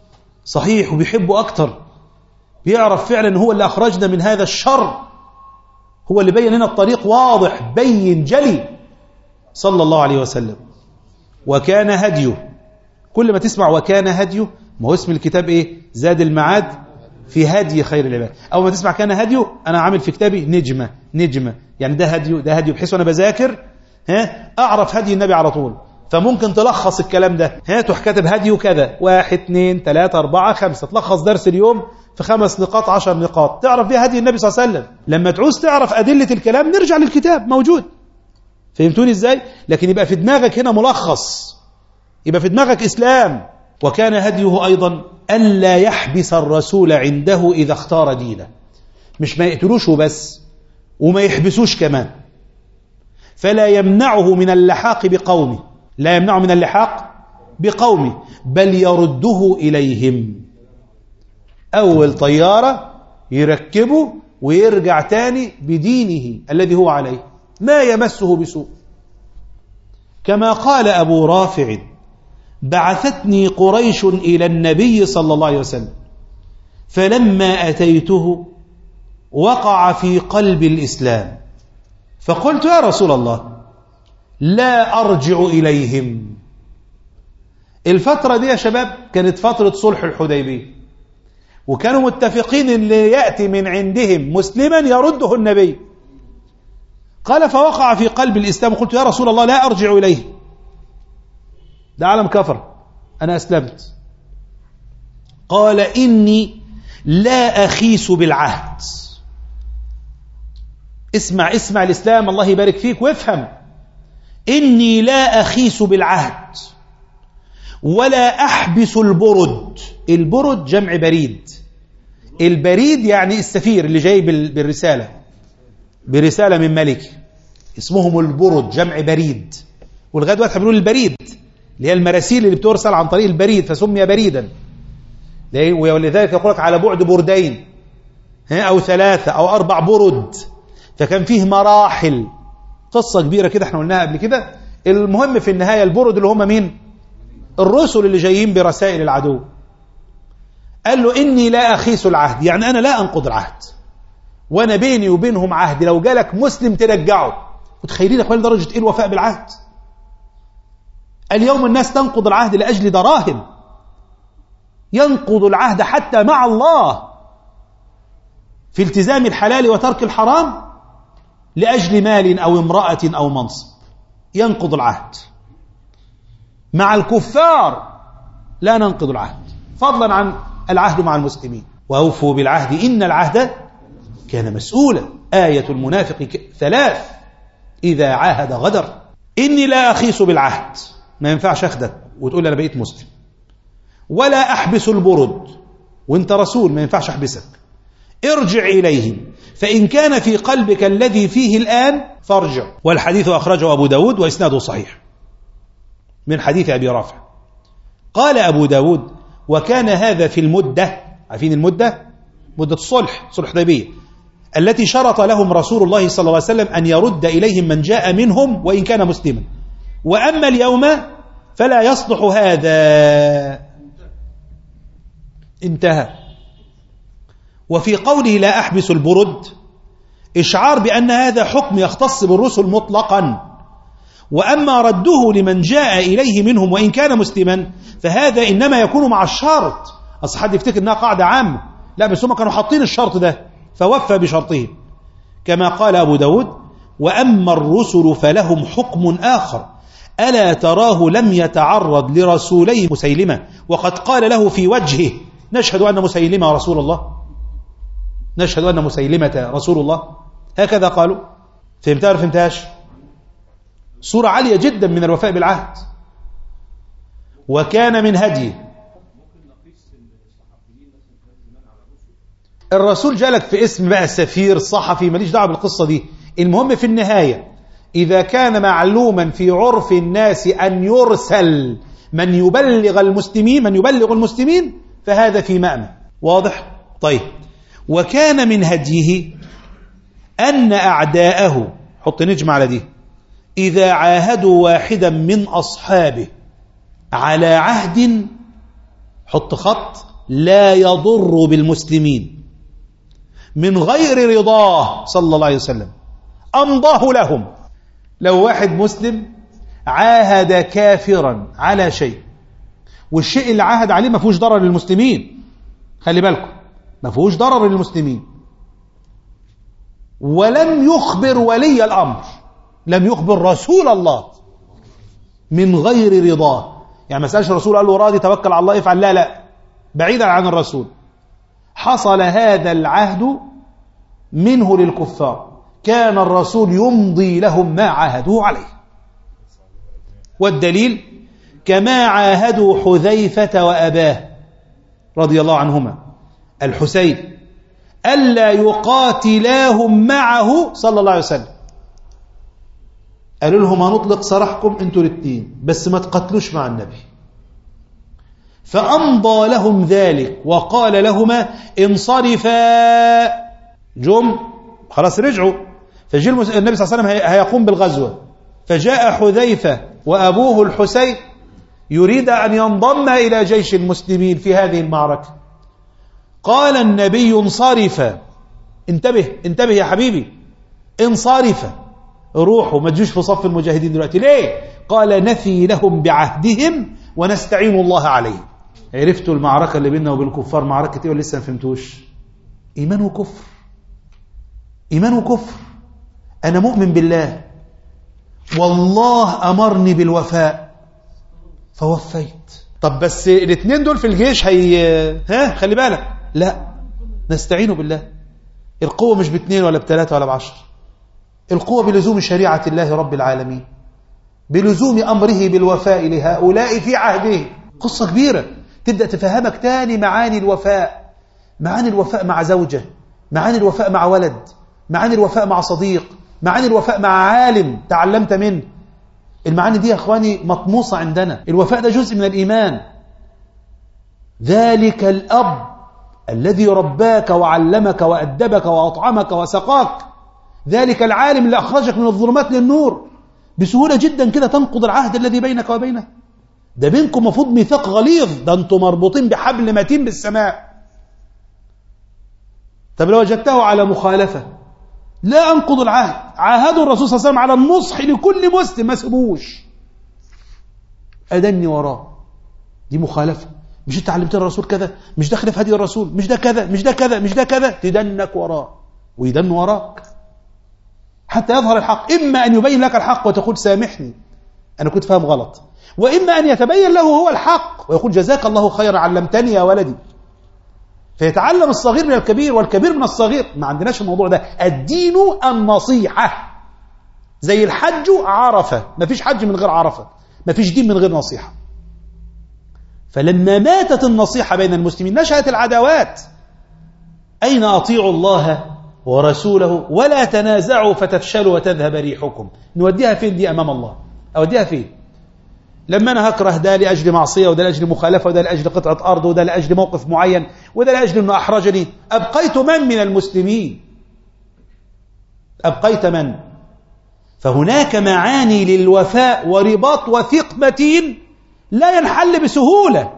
صحيح وبيحبه أكتر، بيعرف فعلا هو اللي أخرجنا من هذا الشر، هو اللي بين لنا الطريق واضح بين جلي صلى الله عليه وسلم. وكان هديه، كل ما تسمع وكان هديه، ما هو اسم الكتاب إيه؟ زاد المعاد في هدي خير العباد. أول ما تسمع كان هديه، أنا عامل في كتابي نجمة نجمة، يعني ده هديه ده هديه، بحيث وأنا بذاكر ها أعرف هدي النبي على طول. فممكن تلخص الكلام ده، ها تروح كاتب هديه كذا، واحد اثنين ثلاثة أربعة خمسة، تلخص درس اليوم في خمس نقاط عشر نقاط، تعرف بيها هدي النبي صلى الله عليه وسلم. لما تعوز تعرف أدلة الكلام نرجع للكتاب موجود. فهمتوني إزاي؟ لكن يبقى في دماغك هنا ملخص، يبقى في دماغك إسلام. وكان هديه أيضا ألا يحبس الرسول عنده إذا اختار دينه، مش ما يقتلوش بس وما يحبسوش كمان. فلا يمنعه من اللحاق بقومه، لا يمنعه من اللحاق بقومه، بل يرده إليهم. أول طيارة يركبه ويرجع تاني بدينه الذي هو عليه، ما يمسه بسوء. كما قال أبو رافع: بعثتني قريش إلى النبي صلى الله عليه وسلم، فلما أتيته وقع في قلب الإسلام، فقلت يا رسول الله لا أرجع إليهم. الفترة دي يا شباب كانت فترة صلح الحديبية، وكانوا متفقين ان اللي يأتي من عندهم مسلما يرده النبي. قال فوقع في قلب الإسلام، قلت يا رسول الله لا أرجع إليه، ده عالم كفر، أنا أسلمت. قال إني لا أخيس بالعهد. اسمع اسمع الإسلام، الله يبارك فيك وافهم. إني لا أخيس بالعهد ولا أحبس البرد. البرد جمع بريد، البريد يعني السفير اللي جاي بالرسالة، برسالة من ملك، اسمهم البرد جمع بريد. ولغاية دلوقتي بنقول البريد اللي هي المراسيل اللي بترسل عن طريق البريد، فسمي بريدا. ولذلك يقول لك على بعد بردين أو ثلاثة أو أربع برد، فكان فيه مراحل، قصة كبيرة كده احنا قلناها قبل كده. المهم في النهاية البرد اللي هم مين؟ الرسل اللي جايين برسائل العدو. قال له إني لا أخيس العهد، يعني أنا لا أنقض العهد، وأنا بيني وبينهم عهد، لو جالك مسلم ترجعه. متخيلين يا أخوان درجة إيه الوفاء بالعهد؟ اليوم الناس تنقض العهد لأجل دراهم، ينقض العهد حتى مع الله في التزام الحلال وترك الحرام لأجل مال أو امرأة أو منصب، ينقض العهد. مع الكفار لا ننقض العهد، فضلا عن العهد مع المسلمين. وأوفوا بالعهد إن العهد كان مسؤولا. آية المنافق ثلاث: إذا عاهد غدر. إني لا أخيس بالعهد، ما ينفعش أخدك وتقول أنا بقيت مسلم. ولا أحبس البرد، وانت رسول ما ينفعش أحبسك. ارجع إليهم، فإن كان في قلبك الذي فيه الآن فارجع. والحديث أخرجه أبو داود وإسناده صحيح من حديث أبي رافع. قال أبو داود: وكان هذا في المدة، عارفين المدة؟ مدة الصلح، صلح الحديبية، التي شرط لهم رسول الله صلى الله عليه وسلم أن يرد إليهم من جاء منهم وإن كان مسلما. وأما اليوم فلا يصلح هذا. انتهى. وفي قوله لا أحبس البرد إشعار بأن هذا حكم يختص بالرسل مطلقا، وأما رده لمن جاء إليه منهم وإن كان مسلما فهذا إنما يكون مع الشرط. أصل حد يفتكر أنها قاعدة عامة، لا، بس هم كانوا حاطين الشرط ده فوفى بشرطهم. كما قال أبو داود: وأما الرسل فلهم حكم آخر، ألا تراه لم يتعرض لرسولي مسيلمة وقد قال له في وجهه: نشهد أن مسيلمة رسول الله، نشهد أن مسيلمة رسول الله. هكذا قالوا. فهمتها ولا فهمتهاش؟ صورة عالية جدا من الوفاء بالعهد. وكان من هديه، الرسول جالك في اسم بقى سفير صحفي، ماليش دعوه بالقصة دي. المهم في النهاية إذا كان معلوما في عرف الناس أن يرسل من يبلغ المسلمين من يبلغ المسلمين فهذا في مأمن. واضح؟ طيب. وكان من هديه أن أعداءه، حط نجم على دي، إذا عاهدوا واحدا من أصحابه على عهد، حط خط لا يضر بالمسلمين من غير رضاه صلى الله عليه وسلم أمضاه لهم. لو واحد مسلم عاهد كافرا على شيء والشيء اللي عاهد عليه ما فيهوش ضرر للمسلمين، خلي بالكم ما فيهوش ضرر للمسلمين، ولم يخبر ولي الأمر، لم يخبر رسول الله من غير رضاه، يعني ما سألش الرسول قال له راضي توكل على الله افعل، لا لا، بعيدا عن الرسول، حصل هذا العهد منه للكفار، كان الرسول يمضي لهم ما عاهدوه عليه. والدليل كما عاهدوا حذيفة وأباه رضي الله عنهما الحسين ألا يقاتلاهم معه صلى الله عليه وسلم، قالوا لهم هنطلق سراحكم انتوا الاثنين بس ما تقتلوش مع النبي، فأمضى لهم ذلك وقال لهما انصرفا، جم خلاص رجعوا، فجاء النبي صلى الله عليه وسلم هيقوم بالغزوة، فجاء حذيفة وأبوه الحسين يريد أن ينضم إلى جيش المسلمين في هذه المعركة، قال النبي انصرفا، انتبه انتبه يا حبيبي، انصرفا، روحوا ما تجوش في صف المجاهدين دلوقتي، ليه؟ قال نفي لهم بعهدهم ونستعين الله عليه. عرفتوا المعركة اللي بيننا وبين الكفار معركة ايه ولا لسه ما فهمتوش؟ إيمان وكفر، إيمان وكفر. أنا مؤمن بالله والله أمرني بالوفاء فوفيت، طب بس الاثنين دول في الجيش هي ها خلي بالك، لا، نستعين بالله. القوة مش باثنين ولا بثلاثة ولا بعشر، القوة بلزوم شريعة الله رب العالمين، بلزوم أمره بالوفاء لهؤلاء في عهده. قصة كبيرة تبدأ تفهمك تاني معاني الوفاء، معاني الوفاء مع زوجة، معاني الوفاء مع ولد، معاني الوفاء مع صديق، معاني الوفاء مع عالم تعلمت منه. المعاني دي يا أخواني مطموسة عندنا، الوفاء ده جزء من الإيمان. ذلك الأب الذي رباك وعلمك وأدبك وأطعمك وسقاك، ذلك العالم اللي أخرجك من الظلمات للنور، بسهولة جدا كده تنقض العهد الذي بينك وبينه؟ ده بينكم مفروض ميثاق غليظ، ده أنتم مربوطين بحبل متين بالسماء. طب لو وجدته على مخالفة لا أنقض العهد، عاهدوا الرسول صلى الله عليه وسلم على النصح لكل مسلم ما سبوش، أدني وراه، دي مخالفة، مش انت علمت الرسول كذا، مش ده خلاف هدي الرسول، مش ده كذا مش ده كذا مش ده كذا، تدنك وراه ويدن وراك حتى يظهر الحق. إما أن يبين لك الحق وتقول سامحني أنا كنت فاهم غلط، وإما أن يتبين له هو الحق ويقول جزاك الله خيرا علمتني يا ولدي، فيتعلم الصغير من الكبير والكبير من الصغير. ما عندناش الموضوع ده، الدين النصيحة، زي الحج عرفة، ما فيش حج من غير عرفة، ما فيش دين من غير نصيحة. فلما ماتت النصيحة بين المسلمين نشأت العداوات. أين أطيعوا الله ورسوله ولا تنازعوا فتفشلوا وتذهب ريحكم؟ نوديها فين دي أمام الله؟ أوديها فين؟ لما أنا هكره ده لأجل معصية، وده لأجل مخالفة، وده لأجل قطعة أرض، وده لأجل موقف معين، وده لأجل أنه أحرجني، أبقيت من من المسلمين؟ أبقيت من؟ فهناك معاني للوفاء ورباط وثيق متين لا ينحل بسهولة.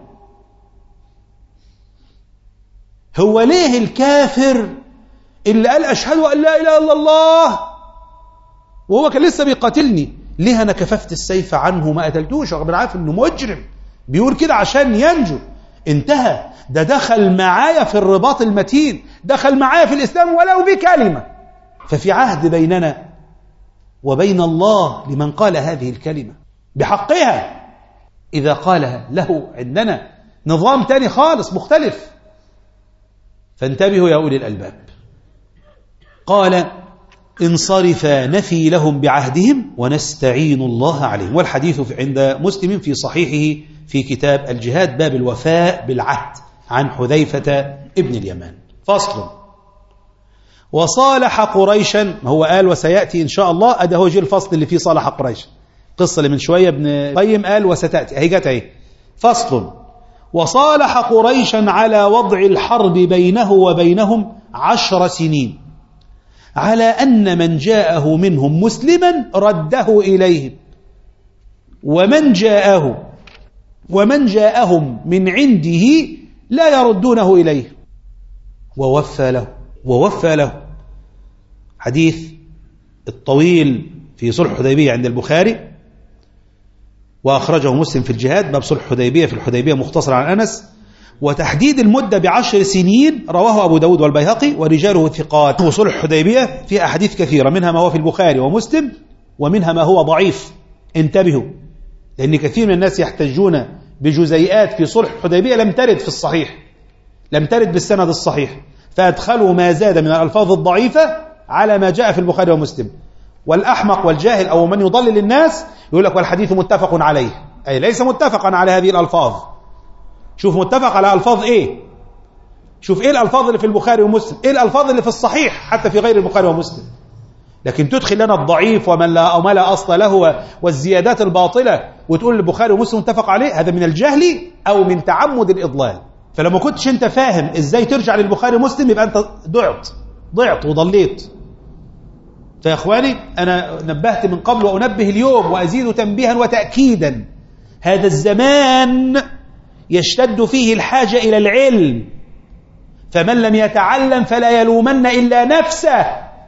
هو ليه الكافر اللي قال أشهد أن لا إله إلا الله وهو كان لسه بيقاتلني، ليه أنا كففت السيف عنه ما قتلتوش رغم عارف أنه مجرم بيقول كده عشان ينجو؟ انتهى، ده دخل معايا في الرباط المتين، دخل معايا في الإسلام ولو بكلمة. ففي عهد بيننا وبين الله لمن قال هذه الكلمة بحقها، إذا قالها له عندنا نظام تاني خالص مختلف. فانتبهوا يا أولي الألباب. قال انصرف نفي لهم بعهدهم ونستعين الله عليهم. والحديث عند مسلم في صحيحه في كتاب الجهاد باب الوفاء بالعهد عن حذيفة ابن اليمان. فصل. وصالح قريشا، ما هو قال وسيأتي إن شاء الله، أده هو جي الفصل اللي فيه صالح قريش، قصة اللي من شوية ابن قيم قال وستأتي، هي جت اهي. فصل. وصالح قريشا على وضع الحرب بينه وبينهم عشر سنين على أن من جاءه منهم مسلما رده إليهم، ومن جاءه ومن جاءهم من عنده لا يردونه إليه، ووفى له ووفى له. حديث الطويل في صلح الحديبية عند البخاري، وأخرجه مسلم في الجهاد، باب صلح الحديبية في الحديبية مختصر عن أنس، وتحديد المدة بعشر سنين رواه أبو داود والبيهقي ورجاله ثقات. وصلح الحديبية في أحاديث كثيرة، منها ما هو في البخاري ومسلم، ومنها ما هو ضعيف. انتبهوا، لأن كثير من الناس يحتجون بجزيئات في صلح الحديبية لم ترد في الصحيح، لم ترد بالسند الصحيح، فأدخلوا ما زاد من الألفاظ الضعيفة على ما جاء في البخاري ومسلم. والأحمق والجاهل أو من يضلل الناس يقول لك والحديث متفق عليه، أي ليس متفقا على هذه الألفاظ. شوف متفق على ألفاظ إيه، شوف إيه الألفاظ اللي في البخاري ومسلم، إيه الألفاظ اللي في الصحيح حتى في غير البخاري ومسلم. لكن تدخل لنا الضعيف ومن لا أو ما لا أصل له والزيادات الباطلة وتقول البخاري ومسلم متفق عليه، هذا من الجهل أو من تعمد الإضلال. فلما كنتش أنت فاهم إزاي ترجع للبخاري ومسلم يبقى أنت ضعت ضعت وضليت. فيا إخواني، أنا نبهت من قبل وأنبه اليوم وأزيد تنبيها وتأكيدا، هذا الزمان يشتد فيه الحاجة إلى العلم، فمن لم يتعلم فلا يلومن إلا نفسه.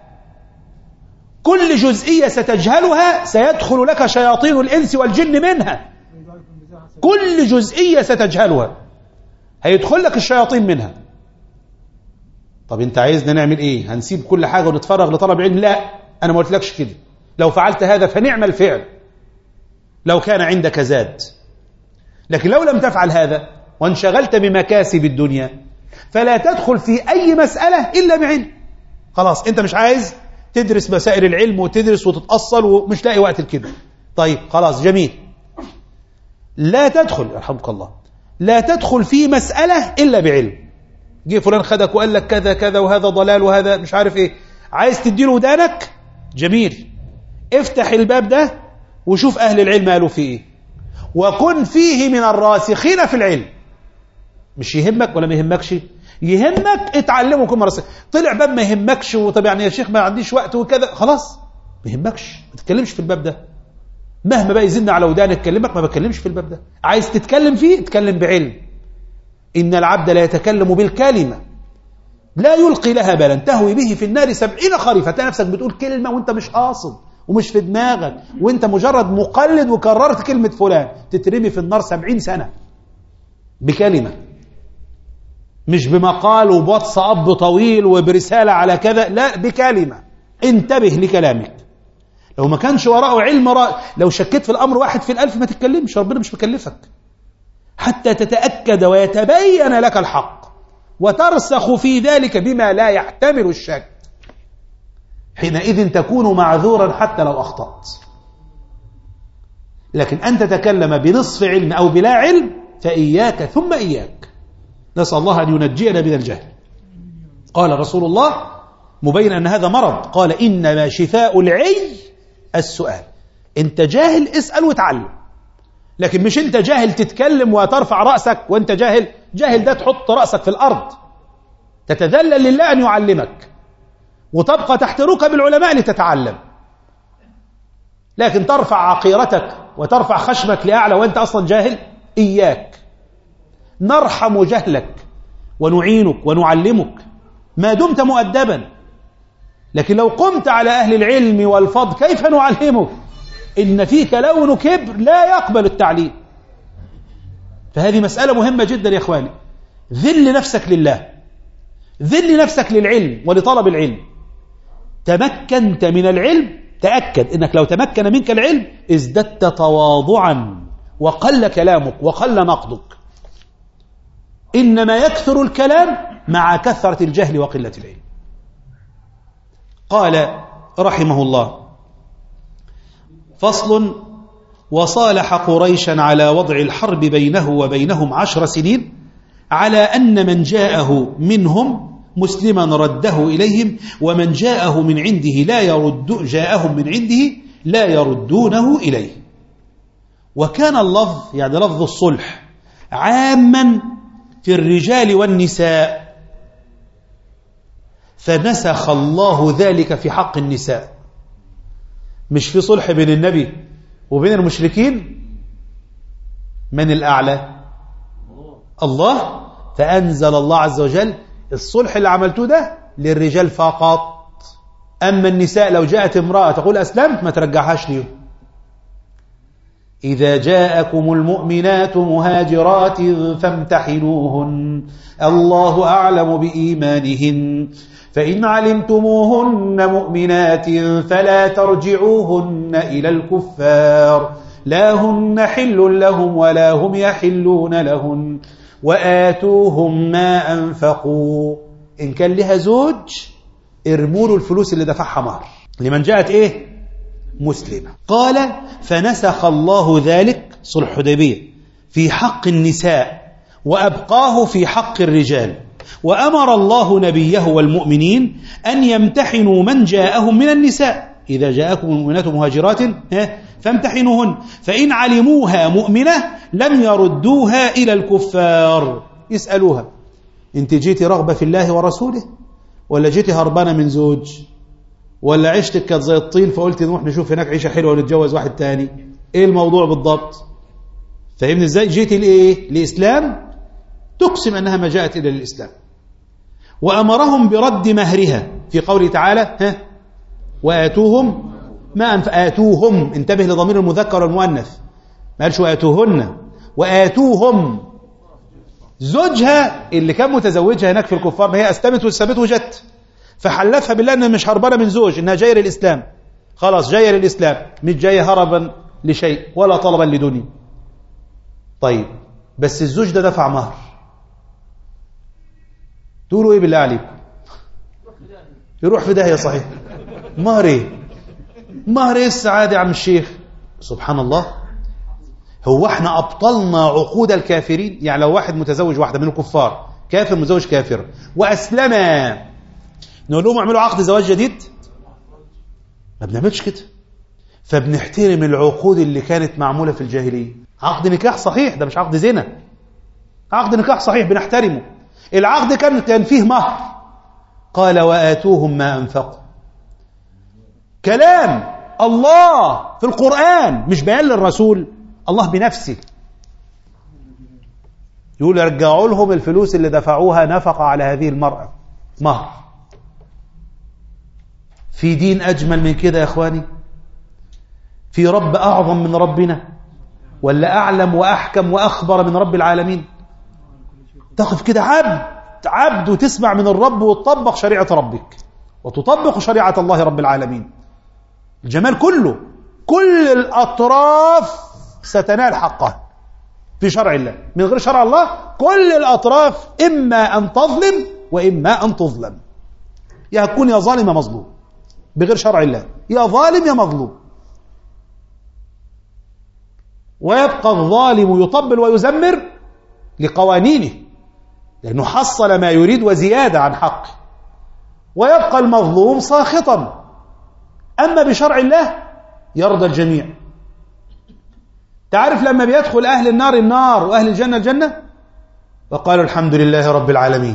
كل جزئية ستجهلها سيدخل لك شياطين الإنس والجن منها، كل جزئية ستجهلها هيدخل لك الشياطين منها. طب انت عايزنا نعمل ايه؟ هنسيب كل حاجة ونتفرغ لطلب علم؟ لا، انا ما قلتلكش كده. لو فعلت هذا فنعم الفعل لو كان عندك زاد، لكن لو لم تفعل هذا وانشغلت بمكاسب الدنيا فلا تدخل في اي مسألة الا بعلم. خلاص انت مش عايز تدرس مسائل العلم وتدرس وتتأصل ومش لاقي وقت لكده، طيب خلاص جميل، لا تدخل يرحمك الله لا تدخل في مسألة إلا بعلم. جه فلان خدك وقال لك كذا كذا وهذا ضلال وهذا مش عارف ايه، عايز تديله ودانك؟ جميل، افتح الباب ده وشوف أهل العلم قالوا فيه ايه، وكن فيه من الراسخين في العلم. مش يهمك ولا ما يهمكش؟ يهمك اتعلمه كم راسخ. طلع باب ما يهمكش وطب يعني يا شيخ ما عنديش وقت وكذا، خلاص ما يهمكش، ما تتكلمش في الباب ده. مهما بقى يزن على ودانك اكلمك، ما بكلمش في الباب ده. عايز تتكلم فيه اتكلم بعلم. إن العبد لا يتكلم بالكلمة لا يلقي لها بالا تهوي به في النار سبعين خريفة. تلاقي نفسك بتقول كلمة وانت مش قاصد ومش في دماغك، وانت مجرد مقلد وكررت كلمة فلان، تترمي في النار سبعين سنة بكلمة، مش بمقال وبواتس اب طويل وبرسالة على كذا، لا بكلمة. انتبه لكلامك. لو ما كانش وراءه علم رأي، لو شكيت في الأمر واحد في الألف ما تتكلمش، ربنا مش مكلفك حتى تتأكد ويتبين لك الحق وترسخ في ذلك بما لا يحتمل الشك. حينئذ تكون معذورا حتى لو أخطأت. لكن أن تتكلم بنصف علم أو بلا علم فإياك ثم إياك. نسأل الله أن ينجينا من الجهل. قال رسول الله مبين أن هذا مرض، قال إنما شفاء العي السؤال. أنت جاهل اسأل وتعلم، لكن مش أنت جاهل تتكلم وترفع رأسك وأنت جاهل. جاهل ده تحط رأسك في الأرض، تتذلل لله أن يعلمك وتبقى تحت ركب العلماء لتتعلم. لكن ترفع عقيرتك وترفع خشمك لأعلى وأنت أصلا جاهل، إياك. نرحم جهلك ونعينك ونعلمك ما دمت مؤدبا، لكن لو قمت على أهل العلم والفضل كيف نعلمك؟ إن فيك لون كبر لا يقبل التعليم. فهذه مسألة مهمة جدا يا إخواني. ذل نفسك لله، ذل نفسك للعلم ولطلب العلم. تمكنت من العلم، تأكد إنك لو تمكن منك العلم ازددت تواضعا وقل كلامك وقل نقدك. إنما يكثر الكلام مع كثرة الجهل وقلة العلم. قال رحمه الله: فصل: وصالح قريشا على وضع الحرب بينه وبينهم عشر سنين على أن من جاءه منهم مسلما رده إليهم، ومن جاءه من عنده لا يرد جاءهم من عنده لا يردونه إليه. وكان اللفظ يعني لفظ الصلح عاما في الرجال والنساء، فنسخ الله ذلك في حق النساء. مش في صلح بين النبي وبين المشركين؟ من الأعلى؟ الله. فأنزل الله عز وجل الصلح اللي عملتوه ده للرجال فقط. أما النساء لو جاءت امرأة تقول أسلمت ما ترجعهاش ليهم. إذا جاءكم المؤمنات مهاجرات فامتحنوهن الله أعلم بإيمانهن فإن علمتموهن مؤمنات فلا ترجعوهن إلى الكفار لا هن حل لهم ولا هم يحلون لهن وآتوهم ما أنفقوا. إن كان لها زوج ارموا له الفلوس اللي دفعها مهر لمن جاءت إيه مسلمة. قال فنسخ الله ذلك صلح الحديبية في حق النساء وأبقاه في حق الرجال. وأمر الله نبيه والمؤمنين أن يمتحنوا من جاءهم من النساء إذا جاءكم المؤمنات مهاجرات فامتحنوهن فإن علموها مؤمنة لم يردوها إلى الكفار. يسألوها انت جيتي رغبة في الله ورسوله ولا جيتي هربانة من زوج ولا عيشتك كانت زي الطين فقلت نروح نشوف هناك عيشة حلوة ونتجوز واحد تاني؟ ايه الموضوع بالضبط؟ فهمني ازاي؟ جيتي لايه؟ لإسلام تقسم أنها ما جاءت إلى الإسلام. وأمرهم برد مهرها في قوله تعالى ها وآتوهم ما أنف... آتوهم انتبه لضمير المذكر والمؤنث ما قالش وآتوهن وآتوهم. زوجها اللي كان متزوجها هناك في الكفار ما هي أسلمت وسابت وجت فحلفها بالله أنها مش هربانة من زوج إنها جاية للإسلام. خلاص جاية للإسلام مش جاية هربا لشيء ولا طلبا لدنيا. طيب بس الزوج ده دفع مهر تقولوا ايه بالله عليكم؟ يروح في داهية صحيح. مهر ايه؟ مهر ايه السعادة يا عم الشيخ؟ سبحان الله. هو احنا ابطلنا عقود الكافرين؟ يعني لو واحد متزوج واحدة من الكفار كافر متزوج كافر واسلم نقول لهم اعملوا عقد زواج جديد؟ ما بنعملش كده. فبنحترم العقود اللي كانت معمولة في الجاهلية. عقد نكاح صحيح ده مش عقد زنا. عقد نكاح صحيح بنحترمه. العقد كان كان فيه مهر. قال وآتوهم ما أنفقوا. كلام الله في القرآن مش بيان للرسول. الله بنفسه يقول يرجعوا لهم الفلوس اللي دفعوها نفقة على هذه المرأة مهر. في دين أجمل من كده يا أخواني؟ في رب أعظم من ربنا ولا أعلم وأحكم وأخبر من رب العالمين؟ تقف كده عبد عبد وتسمع من الرب وتطبق شريعة ربك وتطبق شريعة الله رب العالمين. الجمال كله كل الأطراف ستنال حقها في شرع الله. من غير شرع الله كل الأطراف إما أن تظلم وإما أن تظلم. يا تكون يا ظالم يا مظلوم بغير شرع الله، يا ظالم يا مظلوم. ويبقى الظالم يطبل ويزمر لقوانينه لأنه حصل ما يريد وزيادة عن حقه، ويبقى المظلوم ساخطا. أما بشرع الله يرضى الجميع. تعرف لما بيدخل أهل النار النار وأهل الجنة الجنة وقالوا الحمد لله رب العالمين،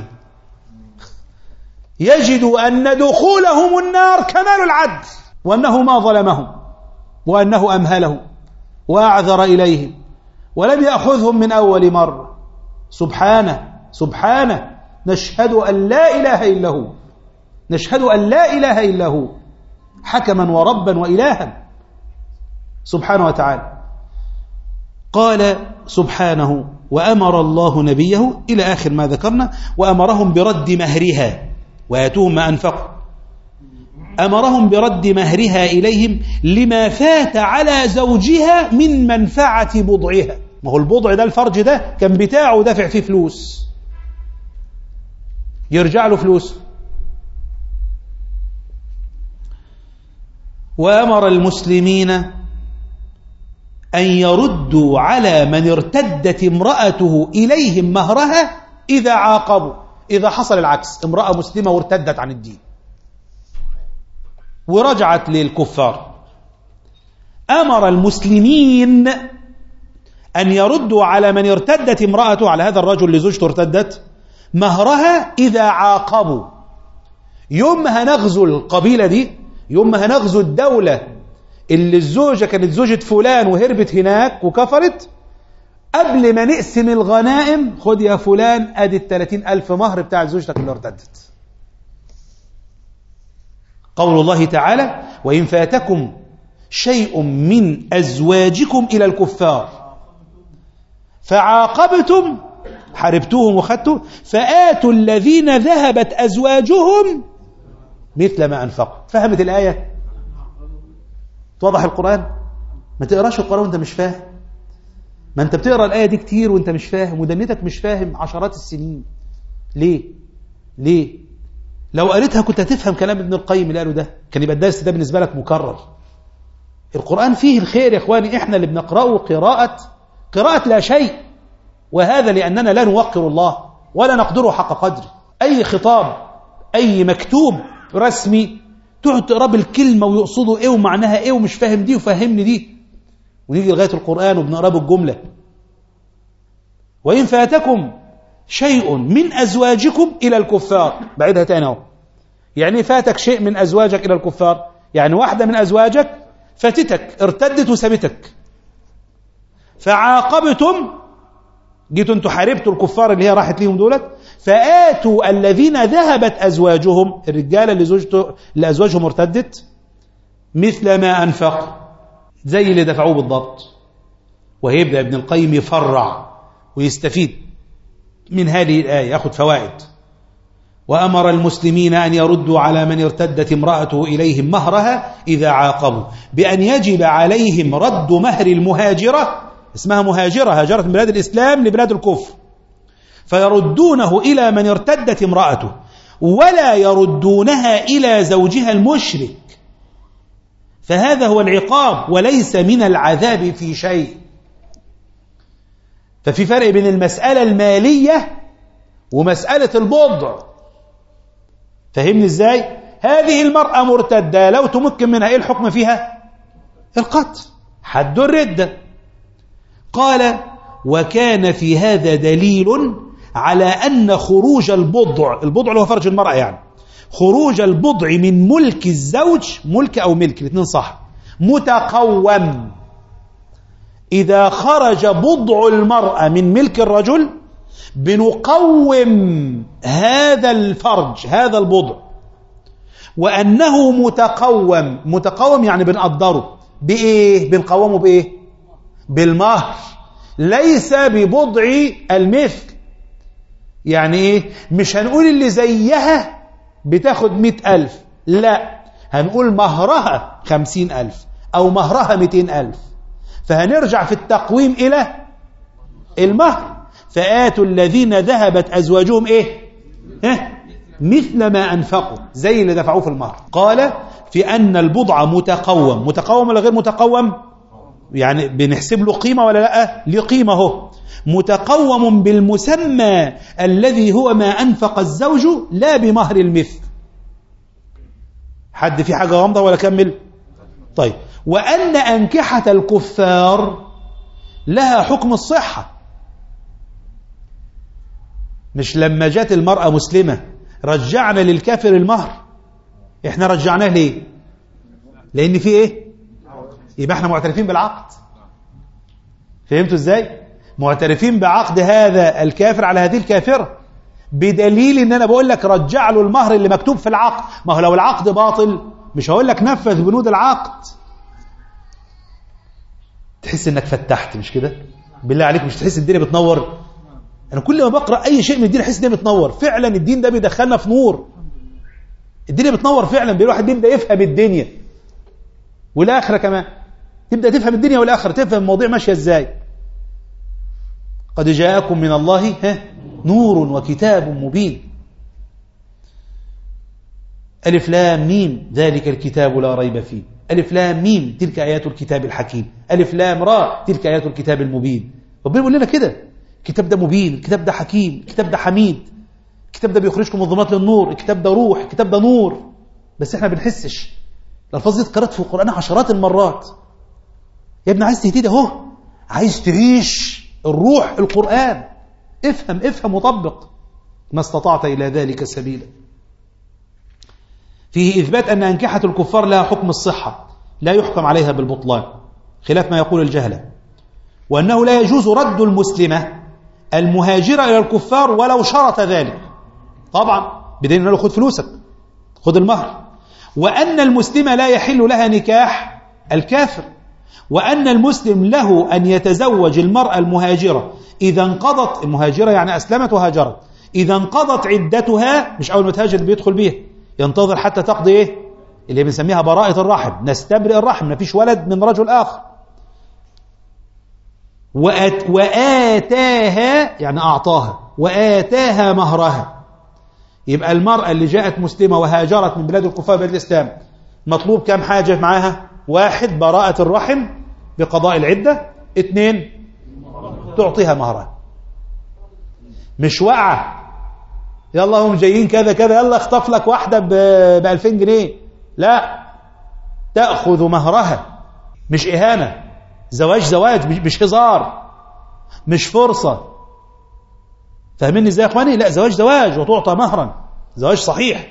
يجدوا أن دخولهم النار كمال العدل وأنه ما ظلمهم وأنه أمهلهم وأعذر إليهم ولم يأخذهم من أول مرة. سبحانه سبحانه نشهد أن لا إله إلا هو، نشهد أن لا إله إلا هو حكما وربا وإلها سبحانه وتعالى. قال سبحانه وأمر الله نبيه إلى آخر ما ذكرنا، وأمرهم برد مهرها ويأتوهم ما أنفقوا. أمرهم برد مهرها إليهم لما فات على زوجها من منفعة بضعها. ما هو البضع ده الفرج ده كان بتاعه دافع فيه فلوس، يرجع له فلوس. وأمر المسلمين أن يردوا على من ارتدت امرأته إليهم مهرها إذا عاقبوا. إذا حصل العكس، امرأة مسلمة وارتدت عن الدين ورجعت للكفار، أمر المسلمين أن يردوا على من ارتدت امرأته، على هذا الرجل اللي زوجته ارتدت، مهرها إذا عاقبوا. يوم ما هنغزو القبيلة دي، يوم ما هنغزو الدولة اللي الزوجة كانت زوجة فلان وهربت هناك وكفرت، قبل ما نقسم الغنائم خد يا فلان ادي الثلاثين ألف مهر بتاع زوجتك اللي ارتدت. قول الله تعالى وإن فاتكم شيء من أزواجكم إلى الكفار فعاقبتم حاربتوهم وخدتوا فآتوا الذين ذهبت أزواجهم مثل ما أنفقوا. فهمت الآية؟ توضح القرآن؟ ما تقراش القرآن وانت مش فاهم. ما انت بتقرأ الآية دي كتير وانت مش فاهم ودنيتك مش فاهم عشرات السنين. ليه؟ ليه؟ لو قريتها كنت هتفهم كلام ابن القيم اللي قاله ده، كان يبقى الدرس ده بالنسبة لك مكرر. القرآن فيه الخير يا إخواني، إحنا اللي بنقرأه قراءة قراءة لا شيء، وهذا لأننا لا نوقر الله ولا نقدره حق قدره. أي خطاب أي مكتوب رسمي تقعد تقرأ بالكلمة ويقصده إيه ومعناها إيه ومش فاهم دي وفهمني دي، ونيجي لغاية القرآن وبنقرأ بالجملة. وإن فاتكم شيء من أزواجكم إلى الكفار، بعيدها تاني اهو. يعني فاتك شيء من أزواجك إلى الكفار، يعني واحدة من أزواجك فاتتك ارتدت وسابتك، فعاقبتم جيتوا انتوا حاربتوا الكفار اللي هي راحت ليهم دولت، فآتوا الذين ذهبت أزواجهم الرجال اللي, زوجته اللي أزواجهم ارتدت مثل ما أنفق، زي اللي دفعوه بالضبط. وهيبدأ ابن القيم يفرع ويستفيد من هذه الآية، يأخذ فوائد. وأمر المسلمين أن يردوا على من ارتدت امرأته إليهم مهرها إذا عاقبوا بأن يجب عليهم رد مهر المهاجرة، اسمها مهاجرة، هاجرت من بلاد الإسلام لبلاد الكفر، فيردونه إلى من ارتدت امرأته ولا يردونها إلى زوجها المشرك، فهذا هو العقاب وليس من العذاب في شيء. ففي فرق بين المسألة المالية ومسألة البضع. فهمني ازاي؟ هذه المرأة مرتدة لو تمكن منها ايه الحكم فيها؟ القتل، حد الردة. قال وكان في هذا دليل على أن خروج البضع، البضع اللي هو فرج المرأة، يعني خروج البضع من ملك الزوج، ملك أو ملك الاثنين صح، متقوم. إذا خرج بضع المرأة من ملك الرجل بنقوم هذا الفرج هذا البضع، وأنه متقوم، متقوم يعني بنقدره بإيه؟ بنقومه بإيه؟ بالمهر، ليس ببضع المثل. يعني إيه؟ مش هنقول اللي زيها بتاخد مئة ألف، لا، هنقول مهرها خمسين ألف أو مهرها مئتين ألف، فهنرجع في التقويم إلى المهر. فآتوا الذين ذهبت أزواجهم إيه؟ ها؟ مثل ما أنفقوا، زي اللي دفعوه في المهر. قال في أن البضع متقوم، متقوم ولا غير متقوم؟ يعني بنحسب له قيمة ولا لا؟ لقيمة هو متقوم بالمسمى الذي هو ما أنفق الزوج لا بمهر المثل. حد في حاجة غامضة ولا كمل؟ طيب. وأن أنكحة الكفار لها حكم الصحة. مش لما جات المرأة مسلمة رجعنا للكافر المهر، احنا رجعناه ليه؟ لأن في ايه؟ يبقى احنا معترفين بالعقد. فهمتوا ازاي؟ معترفين بعقد هذا الكافر على هذه الكافرة، بدليل ان انا بقول لك رجع له المهر اللي مكتوب في العقد. ما هو لو العقد باطل مش هقول لك نفذ بنود العقد. تحس انك فتحت مش كده؟ بالله عليك مش تحس الدنيا بتنور؟ انا كل ما بقرا اي شيء من الدين احس الدنيا بتنور. فعلا الدين ده بيدخلنا في نور، الدنيا بتنور فعلا. الواحد بيبدا يفهم الدنيا والاخره كمان، تبدا تفهم الدنيا والاخره، تفهم المواضيع ماشيه ازاي. قد جاءكم من الله ها نور وكتاب مبين. ألف لام ميم ذلك الكتاب لا ريب فيه. ألف لام ميم تلك آيات الكتاب الحكيم. ألف لام را تلك آيات الكتاب المبين. ربنا بيقول لنا كده، الكتاب ده مبين، الكتاب ده حكيم، الكتاب ده حميد، الكتاب ده بيخرجكم من الظلمات للنور، الكتاب ده روح، الكتاب ده نور. بس احنا بنحسش. الألفاظ دي اتكررت في القرآن عشرات المرات. يا ابني عايز تهتدي اهو، عايز تعيش الروح القرآن، افهم افهم وطبق ما استطعت إلى ذلك سبيلا. فيه إثبات أن أنكحة الكفار لها حكم الصحة، لا يحكم عليها بالبطلان خلاف ما يقول الجهلة. وأنه لا يجوز رد المسلمة المهاجرة إلى الكفار ولو شرط ذلك، طبعا بدين أنه خذ فلوسك، خذ المهر. وأن المسلم لا يحل لها نكاح الكافر، وأن المسلم له أن يتزوج المرأة المهاجرة إذا انقضت، المهاجرة يعني أسلمت وهاجرت، إذا انقضت عدتها، مش أول ما تهاجر بيدخل بيها، ينتظر حتى تقضي إيه اللي بنسميها براءة الرحم، نستبرئ الرحم، ما فيش ولد من رجل آخر. وآت وآتاها يعني أعطاها، وآتاها مهرها. يبقى المرأة اللي جاءت مسلمة وهاجرت من بلاد الكفار بلاد الإسلام مطلوب كم حاجة معاها؟ واحد براءة الرحم بقضاء العدة، اثنين تعطيها مهرها. مش وقعة يلا هم جايين كذا كذا يلا اخطف لك واحدة بألفين جنيه، لا، تأخذ مهرها. مش إهانة، زواج زواج، مش هزار، مش فرصة. فاهميني ازاي يا اخواني؟ لا، زواج زواج وتعطى مهرا، زواج صحيح.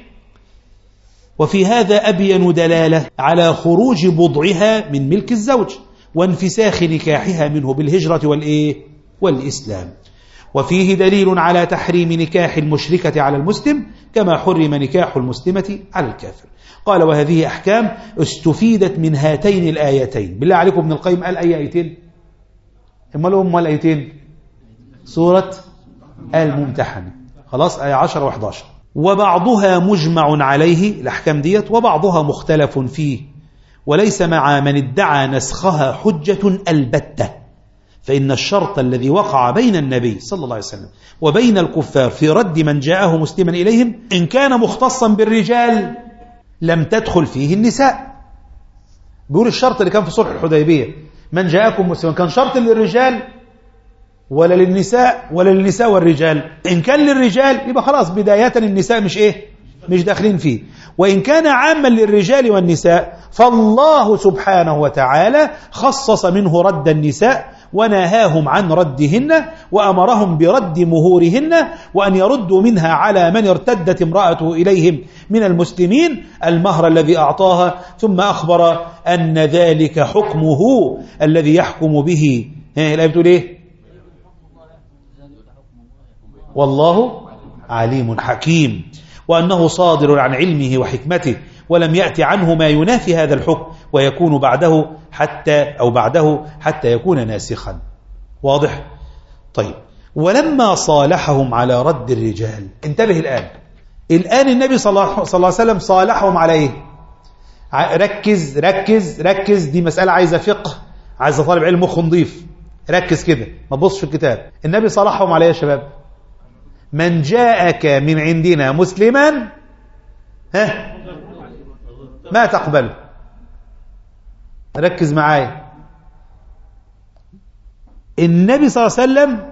وفي هذا أبين دلالة على خروج بضعها من ملك الزوج وانفساخ نكاحها منه بالهجرة والإيه؟ والإسلام. وفيه دليل على تحريم نكاح المشركة على المسلم كما حرم نكاح المسلمة على الكافر. قال وهذه أحكام استفيدت من هاتين الآيتين. بالله عليكم ابن القيم قال أي آيتين؟ إما لهم الآيتين سورة الممتحنة، خلاص، آية عشر وإحدى عشر. وبعضها مجمع عليه الأحكام ديت، وبعضها مختلف فيه، وليس مع من ادعى نسخها حجة البتة، فإن الشرط الذي وقع بين النبي صلى الله عليه وسلم وبين الكفار في رد من جاءه مسلما إليهم إن كان مختصا بالرجال لم تدخل فيه النساء. بيقول الشرط اللي كان في صلح الحديبية من جاءكم مسلما كان شرط للرجال ولا للنساء ولا للنساء والرجال؟ إن كان للرجال يبقى خلاص بداية النساء مش إيه مش داخلين فيه، وإن كان عاما للرجال والنساء فالله سبحانه وتعالى خصص منه رد النساء ونهاهم عن ردهن وأمرهم برد مهورهن وأن يردوا منها على من ارتدت امرأته إليهم من المسلمين المهر الذي أعطاها، ثم أخبر أن ذلك حكمه الذي يحكم به. الآية بتقول إيه؟ والله عليم حكيم، وأنه صادر عن علمه وحكمته ولم يأتي عنه ما ينافي هذا الحكم ويكون بعده حتى أو بعده حتى يكون ناسخا. واضح؟ طيب، ولما صالحهم على رد الرجال، انتبه الآن، الآن النبي صلى الله عليه وسلم صالحهم على إيه؟ ركز ركز ركز، دي مسألة عايزة فقه، عايزة طالب علم مخ نضيف، ركز كده ما تبصش في الكتاب. النبي صالحهم على إيه يا شباب؟ من جاءك من عندنا مسلما ها ما تقبله. ركز معايا، النبي صلى الله عليه وسلم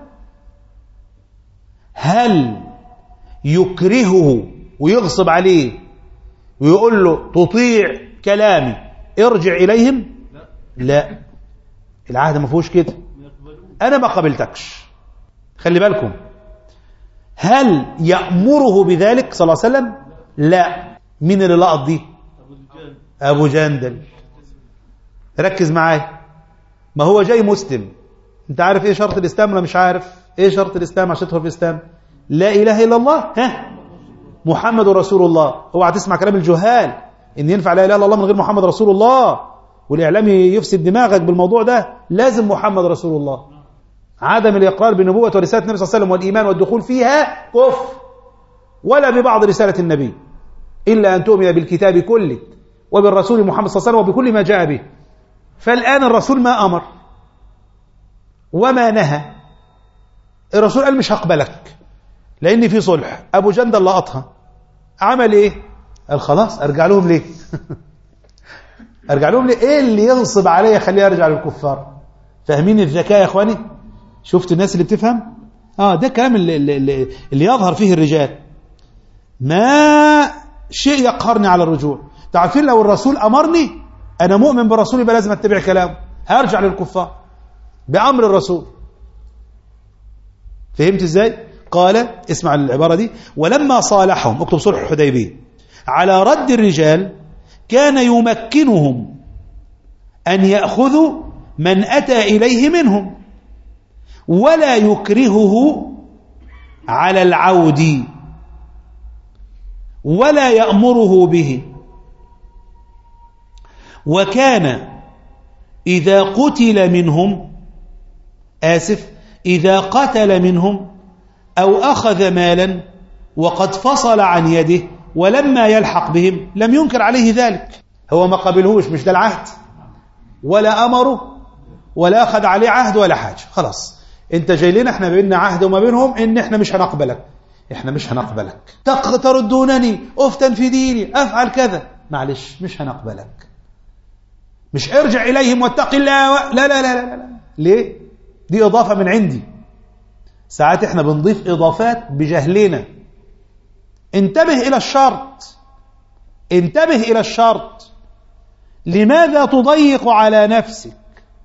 هل يكرهه ويغصب عليه ويقول له تطيع كلامي ارجع إليهم؟ لا، العهد ما فيهوش كده، أنا ما قبلتكش. خلي بالكم، هل يأمره بذلك صلى الله عليه وسلم؟ لا. مين اللي لقط دي؟ أبو جندل. ركز معايا، ما هو جاي مسلم، انت عارف ايه شرط الإسلام ولا مش عارف ايه شرط الإسلام عشان تدخل في الإسلام؟ لا إله إلا الله، ها محمد رسول الله. اوعى تسمع كلام الجهال ان ينفع لا إله إلا الله من غير محمد رسول الله، والإعلام يفسد دماغك بالموضوع ده. لازم محمد رسول الله. عدم الإقرار بنبوة ورسالة النبي صلى الله عليه وسلم والإيمان والدخول فيها كفر، ولا ببعض رسالة النبي، إلا أن تؤمن بالكتاب كله وبالرسول محمد صلى الله عليه وسلم وبكل ما جاء به. فالآن الرسول ما أمر وما نهى، الرسول قال مش هقبلك لأن في صلح. أبو جندل لقطها، عمل إيه؟ قال خلاص أرجع لهم ليه؟ أرجع لهم ليه؟ إيه اللي يغصب علي خليه أرجع للكفار؟ فاهمين الذكاء يا إخواني؟ شفت الناس اللي بتفهم؟ آه ده الكلام اللي, اللي, اللي يظهر فيه الرجال. ما شيء يقهرني على الرجوع. تعرفين لو الرسول أمرني أنا مؤمن بالرسول يبقى لازم أتبع كلامه، هرجع للكفار بأمر الرسول. فهمت إزاي؟ قال اسمع العبارة دي، ولما صالحهم، اكتب صلح الحديبية، على رد الرجال كان يمكنهم أن يأخذوا من أتى إليه منهم ولا يكرهه على العود ولا يأمره به. وكان إذا قتل منهم آسف إذا قتل منهم أو أخذ مالا وقد فصل عن يده ولما يلحق بهم لم ينكر عليه ذلك. هو ما قبلهوش، مش ده العهد، ولا أمره ولا أخذ عليه عهد ولا حاجة. خلاص انت جاي لنا، احنا بيننا عهد وما بينهم ان احنا مش هنقبلك، احنا مش هنقبلك، تردونني افتن في ديني افعل كذا، معلش مش هنقبلك، مش ارجع اليهم واتق الله و... لا, لا لا لا لا ليه؟ دي اضافة من عندي. ساعات احنا بنضيف اضافات بجهلنا. انتبه الى الشرط، انتبه الى الشرط. لماذا تضيق على نفسك؟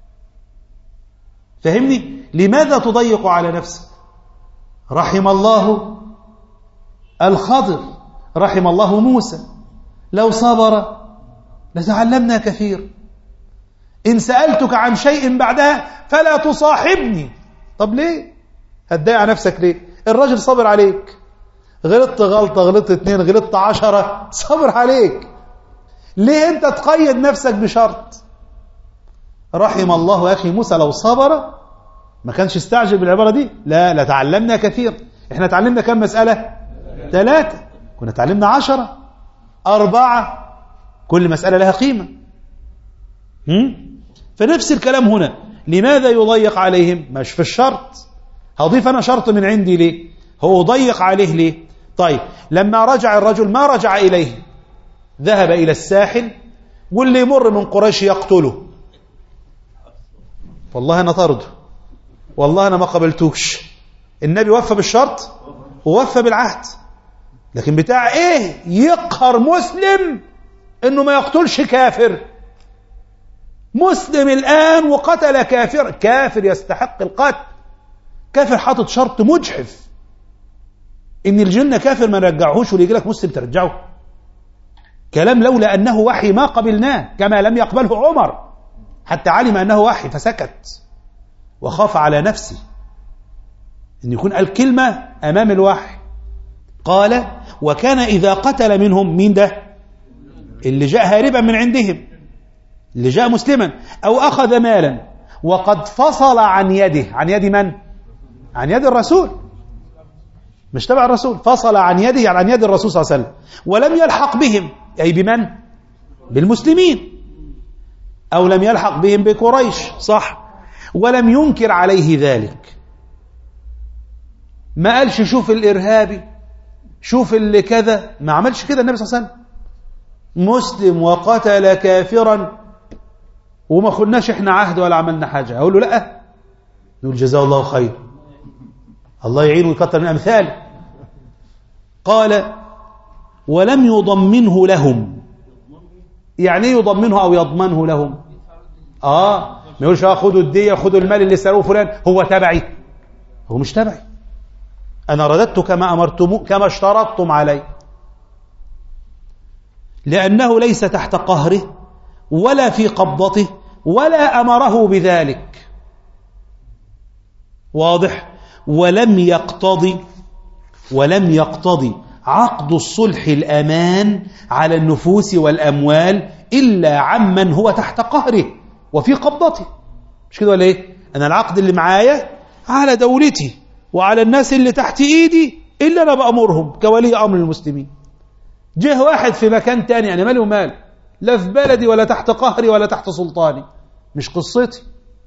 فهمني؟ لماذا تضيق على نفسك؟ رحم الله الخضر، رحم الله موسى، لو صبر لتعلمنا كثير. إن سألتك عن شيء بعدها فلا تصاحبني. طب ليه؟ هتضايق على نفسك ليه؟ الراجل صبر عليك، غلطت غلطة، غلطت اتنين، غلطت عشرة، صبر عليك. ليه انت تقيد نفسك بشرط؟ رحم الله أخي موسى لو صبر، ما كانش استعجل بالعبارة دي. لا لا تعلمنا كثير. احنا تعلمنا كم مسألة؟ ثلاثة. كنا تعلمنا عشرة، أربعة، كل مسألة لها قيمة. هم؟ فنفس الكلام هنا. لماذا يضيق عليهم؟ مش في الشرط. هضيف أنا شرط من عندي ليه؟ هو ضيق عليه ليه؟ طيب لما رجع الرجل ما رجع إليه، ذهب إلى الساحل واللي يمر من قريش يقتله. والله أنا طرده، والله أنا ما قبلتوش. النبي وفى بالشرط ووفى بالعهد، لكن بتاع إيه؟ يقهر مسلم إنه ما يقتلش كافر. مسلم الآن وقتل كافر، كافر يستحق القتل، كافر حاطط شرط مجحف إن الجنة كافر ما نرجعهوش، واللي يجي لك مسلم ترجعه. كلام لولا أنه وحي ما قبلناه، كما لم يقبله عمر حتى علم أنه وحي فسكت وخاف على نفسه أن يكون الكلمة أمام الوحي. قال وكان إذا قتل منهم، مين ده؟ اللي جاء هاربا من عندهم، اللي جاء مسلما، أو أخذ مالا وقد فصل عن يده. عن يد من؟ عن يد الرسول، مش تبع الرسول. فصل عن يده يعني عن يد الرسول صلى الله عليه وسلم، ولم يلحق بهم، أي بمن؟ بالمسلمين. أو لم يلحق بهم بقريش، صح، ولم ينكر عليه ذلك. ما قالش شوف الإرهابي، شوف اللي كذا، ما عملش كده النبي صلى الله عليه وسلم. مسلم وقتل كافرا وما خدناش احنا عهد ولا عملنا حاجة، أقول له لا، نقول جزاه الله خير، الله يعينه ويكتر من أمثاله. قال ولم يضمنه لهم. يعني يضمنه أو يضمنه لهم؟ آه ما يقولش خدوا الدية، خدوا المال اللي سألوه فلان، هو تبعي. هو مش تبعي، أنا رددت كما أمرتم كما اشترطتم علي، لأنه ليس تحت قهره ولا في قبضته ولا أمره بذلك. واضح؟ ولم يقتضي ولم يقتضي عقد الصلح الأمان على النفوس والأموال إلا عمن هو تحت قهره وفي قبضته. مش كده ولا إيه؟ أنا العقد اللي معايا على دولتي وعلى الناس اللي تحت إيدي إلا أنا بأمرهم كولي أمر المسلمين. جه واحد في مكان تاني، أنا مالي ومال، لا في بلدي ولا تحت قهري ولا تحت سلطاني، مش قصتي.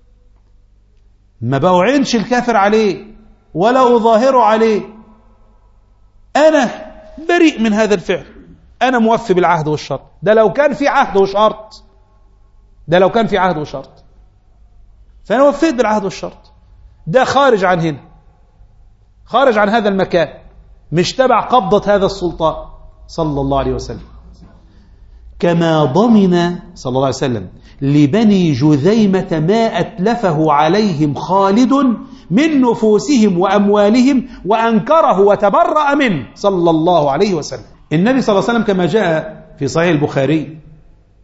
ما بأعنش الكافر عليه ولا أظاهره عليه، أنا بريء من هذا الفعل، أنا موفي بالعهد والشرط. ده لو كان في عهد وشرط، ده لو كان في عهد وشرط، فأنا وفيت بالعهد والشرط. ده خارج عن هنا، خارج عن هذا المكان، مش تبع قبضة هذا السلطان صلى الله عليه وسلم. كما ضمن صلى الله عليه وسلم لبني جذيمة ما أتلفه عليهم خالد من نفوسهم وأموالهم وأنكره وتبرأ منه صلى الله عليه وسلم. النبي صلى الله عليه وسلم كما جاء في صحيح البخاري،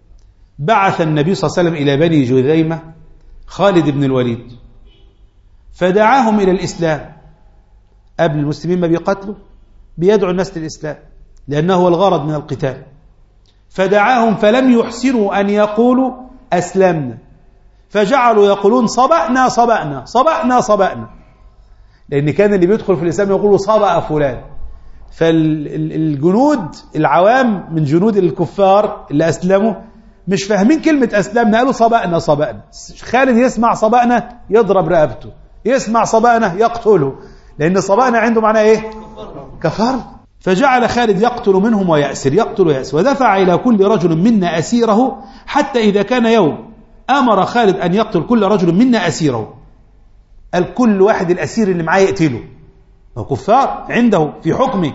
بعث النبي صلى الله عليه وسلم إلى بني جذيمة خالد بن الوليد، فدعاهم إلى الإسلام. قبل المسلمين ما بيقتلوا بيدعو الناس للإسلام لأنه هو الغرض من القتال. فدعاهم فلم يحسنوا أن يقولوا أسلمنا، فجعلوا يقولون صبأنا صبأنا صبأنا صبأنا، لأن كان اللي بيدخل في الإسلام يقولوا صبأ فلان. فالجنود العوام من جنود الكفار اللي أسلموا مش فاهمين كلمة أسلمنا، قالوا صبأنا صبأنا. خالد يسمع صبأنا يضرب رقبته، يسمع صبأنا يقتله، لأن صبأنا عنده معناه إيه؟ كفر. فجعل خالد يقتل منهم ويأسر، يقتل ويأسر، ودفع إلى كل رجل منا أسيره، حتى إذا كان يوم أمر خالد أن يقتل كل رجل منا أسيره. قال كل واحد الأسير اللي معاه يقتله، وكفار عنده في حكمه.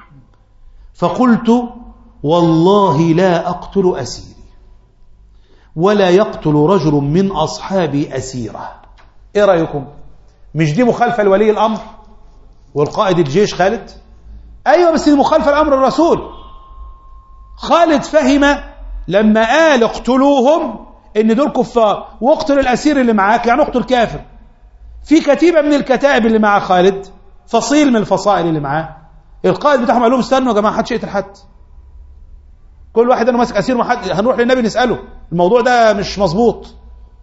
فقلت والله لا أقتل أسيري ولا يقتل رجل من أصحابي أسيره. إيه رأيكم؟ مش دي مخالفة لولي الأمر والقائد الجيش خالد؟ أيوة، بس دي مخالفة لأمر الرسول. خالد فهم لما قال اقتلوهم إن دول كفار، واقتل الأسير اللي معاك يعني اقتل كافر. في كتيبة من الكتائب اللي مع خالد، فصيل من الفصائل اللي معاه، القائد بتاعهم قال لهم استنوا يا جماعة، حدش يقتل حد، كل واحد انه ماسك اسير، محد هنروح للنبي نسأله، الموضوع ده مش مظبوط.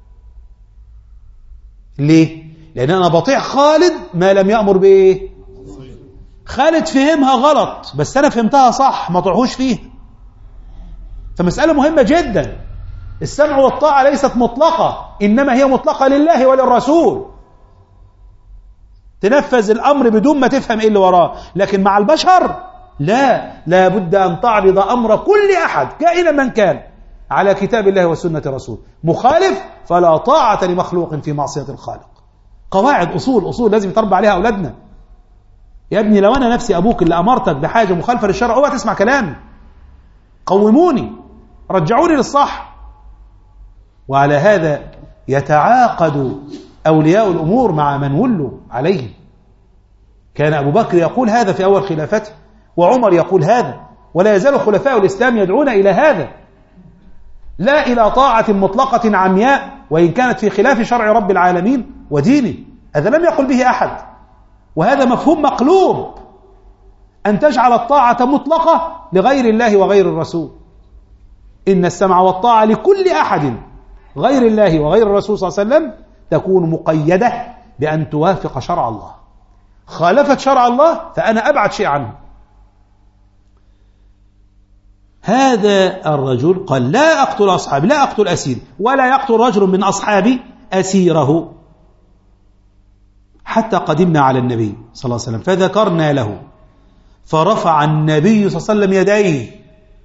ليه؟ لأن أنا بطيع خالد ما لم يأمر بإيه؟ خالد فهمها غلط بس أنا فهمتها صح، ما طيعهوش فيه. فمسألة مهمة جدا. السمع والطاعة ليست مطلقة، إنما هي مطلقة لله وللرسول. تنفذ الأمر بدون ما تفهم إيه اللي وراه. لكن مع البشر لا، لا بد أن تعرض أمر كل أحد كائنا من كان على كتاب الله وسنة رسول. مخالف فلا طاعة لمخلوق في معصية الخالق. قواعد، أصول أصول لازم يتربى عليها أولادنا. يا ابني لو أنا نفسي أبوك اللي أمرتك بحاجة مخالفة للشرع اوعى تسمع كلامي، قوموني، رجعوني للصح. وعلى هذا يتعاقد أولياء الأمور مع من ولوا عليهم. كان أبو بكر يقول هذا في أول خلافته، وعمر يقول هذا، ولا يزال خلفاء الإسلام يدعون إلى هذا، لا إلى طاعة مطلقة عمياء وإن كانت في خلاف شرع رب العالمين ودينه. هذا لم يقل به أحد، وهذا مفهوم مقلوب، أن تجعل الطاعة مطلقة لغير الله وغير الرسول. إن السمع والطاعة لكل أحد غير الله وغير الرسول صلى الله عليه وسلم تكون مقيدة بأن توافق شرع الله. خالفت شرع الله فأنا أبعد شيء عنه. هذا الرجل قال لا أقتل أصحابي، لا أقتل أسيري، ولا يقتل رجل من أصحابي أسيره، حتى قدمنا على النبي صلى الله عليه وسلم فذكرنا له، فرفع النبي صلى الله عليه وسلم يديه: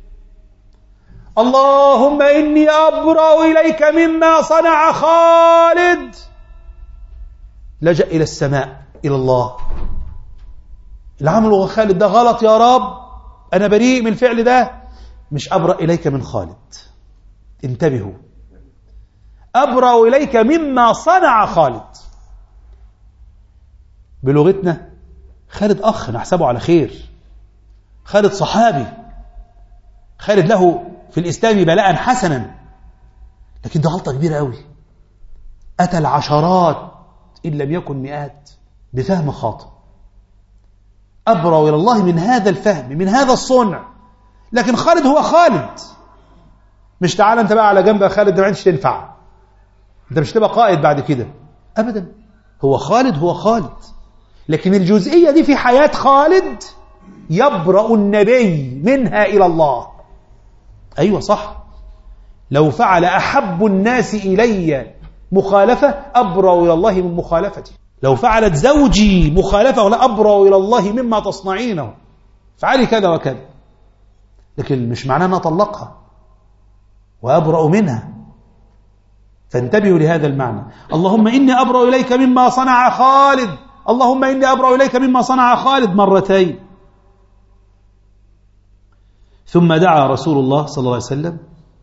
اللهم إني أبرأ إليك مما صنع خالد. لجأ إلى السماء، إلى الله. اللي عمله خالد ده غلط يا رب، أنا بريء من الفعل ده. مش أبرأ إليك من خالد، انتبهوا، أبرأ إليك مما صنع خالد. بلغتنا خالد أخ نحسبه على خير، خالد صحابي، خالد له في الإسلام بلاء حسنا، لكن ده غلطة كبيرة قوي. أتى العشرات إن لم يكن مئات بفهم خاطئ. أبرأ إلى الله من هذا الفهم، من هذا الصنع. لكن خالد هو خالد، مش تعال أنت بقى على جنب يا خالد، ده ما عندش تنفع، أنت مش تبقى قائد بعد كده أبدا. هو خالد هو خالد، لكن الجزئية دي في حياة خالد يبرأ النبي منها إلى الله. أيوة صح، لو فعل أحب الناس إلي مخالفة أبرأ إلى الله من مخالفتي. لو فعلت زوجي مخالفة ولا أبرأ إلى الله مما تصنعينه، فعلي كذا وكذا، لكن مش معناه أن أطلقها وأبرأ منها. فانتبهوا لهذا المعنى. اللهم إني أبرأ إليك مما صنع خالد، اللهم إني أبرأ إليك مما صنع خالد مرتين. ثم دعا رسول الله صلى الله عليه وسلم.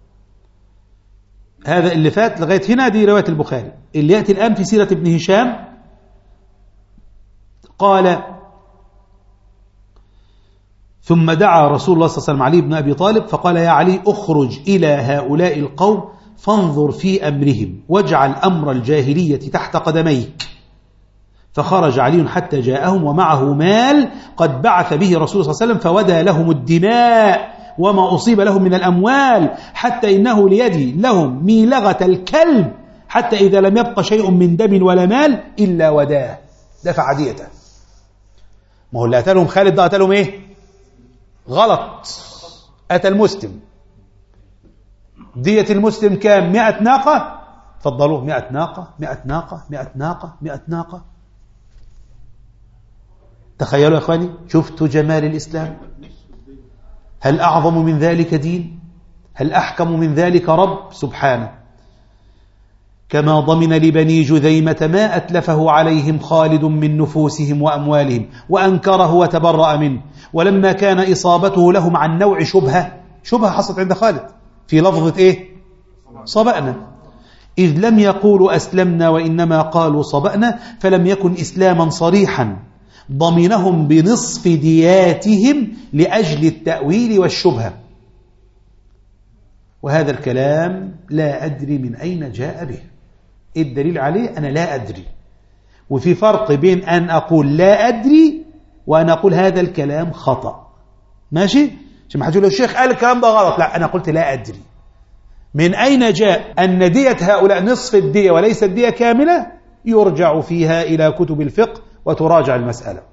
هذا اللي فات لغاية هنا دي رواية البخاري. اللي يأتي الآن في سيرة ابن هشام قال: ثم دعا رسول الله صلى الله عليه وسلم علي بن أبي طالب فقال: يا علي اخرج إلى هؤلاء القوم فانظر في أمرهم واجعل أمر الجاهلية تحت قدميك. فخرج علي حتى جاءهم ومعه مال قد بعث به رسول صلى الله عليه وسلم فودى لهم الدماء وما أصيب لهم من الأموال حتى إنه ليدي لهم ميلغة الكلب حتى إذا لم يبق شيء من دم ولا مال إلا وداه دفع ديته. ما هو اللي قتلهم خالد ده قتلهم إيه؟ غلط، قتل مسلم. دية المسلم كام؟ مئة ناقة. فضلوه مئة ناقة مئة ناقة مئة ناقة مئة ناقة. تخيلوا يا أخواني، شفتوا جمال الإسلام؟ هل أعظم من ذلك دين؟ هل أحكم من ذلك رب سبحانه؟ كما ضمن لبني جذيمة ما أتلفه عليهم خالد من نفوسهم وأموالهم وأنكره وتبرأ منه، ولما كان إصابته لهم عن نوع شبهة شبهة حصلت عند خالد في لفظة إيه؟ صبأنا، إذ لم يقولوا أسلمنا وإنما قالوا صبأنا، فلم يكن إسلاما صريحا ضمنهم بنصف دياتهم لأجل التأويل والشبهة. وهذا الكلام لا أدري من أين جاء به، إيه الدليل عليه؟ أنا لا أدري. وفي فرق بين أن أقول لا أدري وأن أقول هذا الكلام خطأ. ماشي؟ عشان ما حد يقول الشيخ قال الكلام ده غلط، لا، أنا قلت لا أدري. من أين جاء أن دية هؤلاء نصف الدية وليس الدية كاملة؟ يرجع فيها إلى كتب الفقه وتراجع المسألة.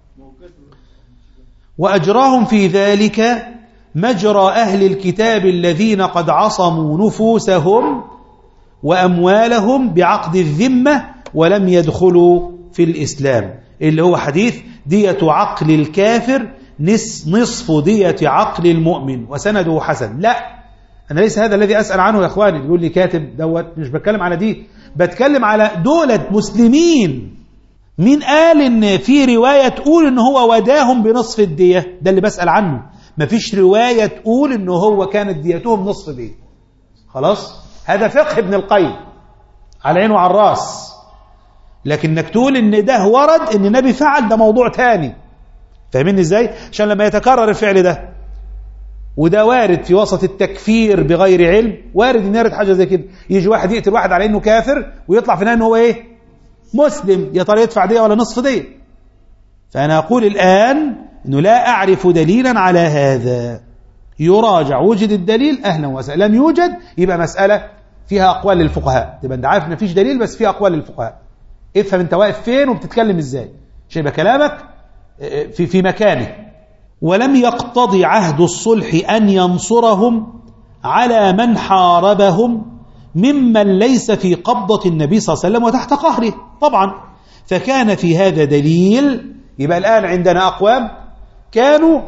وأجراهم في ذلك مجرى أهل الكتاب الذين قد عصموا نفوسهم وأموالهم بعقد الذمة ولم يدخلوا في الإسلام، اللي هو حديث دية عقل الكافر نصف دية عقل المؤمن وسنده حسن. لا، أنا ليس هذا الذي أسأل عنه يا أخواني. يقول لي كاتب دوت، مش بتكلم على دي، بتكلم على دولة مسلمين. مين قال إن في رواية تقول إن هو وداهم بنصف الدية؟ ده اللي بسأل عنه. مفيش رواية تقول إنه هو كانت ديتهم نصف دية. خلاص، هذا فقه ابن القيم على عينه وعلى الراس، لكنك تقول إن ده ورد إن النبي فعل، ده موضوع تاني. فاهمين إزاي؟ عشان لما يتكرر الفعل ده، وده وارد في وسط التكفير بغير علم، وارد إن يرد حاجة زي كده، يجي واحد يقتل واحد على إنه كافر ويطلع في النهاية إنه هو إيه؟ مسلم. يا ترى يدفع دية ولا نصف دية؟ فأنا أقول الآن إنه لا أعرف دليلا على هذا. يراجع، وجد الدليل أهلا وسهلا، لم يوجد يبقى مسألة فيها أقوال للفقهاء. تبقى أنت عارف إن مفيش دليل بس فيها أقوال للفقهاء. افهم أنت واقف فين وبتتكلم إزاي، عشان يبقى كلامك في في مكانه. ولم يقتضي عهد الصلح أن ينصرهم على من حاربهم ممن ليس في قبضة النبي صلى الله عليه وسلم وتحت قهره طبعا، فكان في هذا دليل. يبقى الآن عندنا أقوام كانوا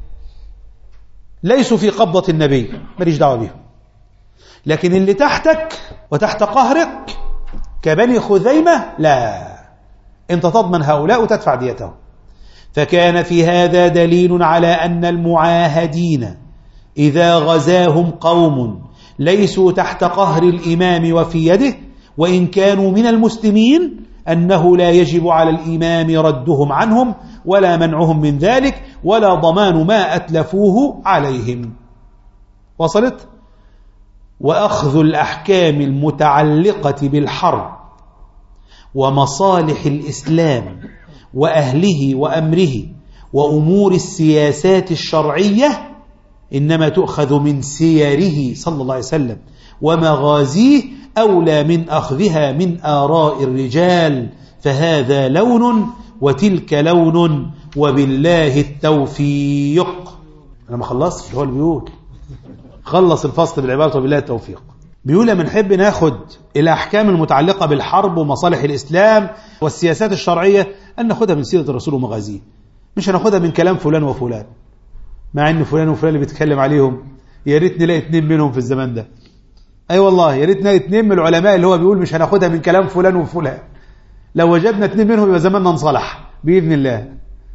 ليسوا في قبضة النبي، ماليش دعوة بهم، لكن اللي تحتك وتحت قهرك كبني خزيمة لا، انت تضمن هؤلاء وتدفع ديتهم. فكان في هذا دليل على أن المعاهدين إذا غزاهم قوم ليسوا تحت قهر الإمام وفي يده وإن كانوا من المسلمين أنه لا يجب على الإمام ردهم عنهم ولا منعهم من ذلك ولا ضمان ما أتلفوه عليهم. وصلت؟ وأخذ الأحكام المتعلقة بالحرب ومصالح الإسلام وأهله وأمره وأمور السياسات الشرعية إنما تؤخذ من سيره صلى الله عليه وسلم ومغازيه أولى من أخذها من آراء الرجال، فهذا لون وتلك لون وبالله التوفيق. أنا ما خلصت، هو اللي بيقول خلص الفصل بالعبارة وبالله التوفيق. بيقول لما نحب ناخد الأحكام المتعلقة بالحرب ومصالح الإسلام والسياسات الشرعية أن ناخدها من سيرة الرسول ومغازيه، مش هناخدها من كلام فلان وفلان، مع أن فلان وفلان اللي بيتكلم عليهم يا ريت نلاقي اثنين منهم في الزمان ده. أي أيوة والله، يا ريت نلاقي اثنين من العلماء اللي هو بيقول مش هناخدها من كلام فلان وفلان. لو وجدنا اثنين منهم يبقى زماننا انصلح بإذن الله.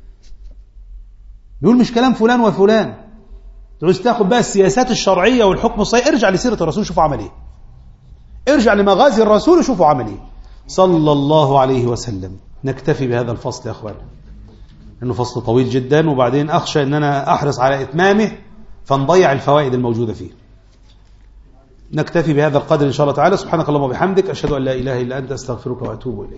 بيقول مش كلام فلان وفلان. تعوز تاخد بقى السياسات الشرعية والحكم الصحيح، ارجع لسيرة الرسول شوفوا عمل ايه، ارجع لمغازي الرسول وشوفوا عمل ايه صلى الله عليه وسلم. نكتفي بهذا الفصل يا اخوان، انه فصل طويل جدا، وبعدين اخشى ان انا احرص على اتمامه فنضيع الفوائد الموجودة فيه. نكتفي بهذا القدر ان شاء الله تعالى. سبحانك اللهم وبحمدك، اشهد ان لا اله الا انت، استغفرك واتوب اليك.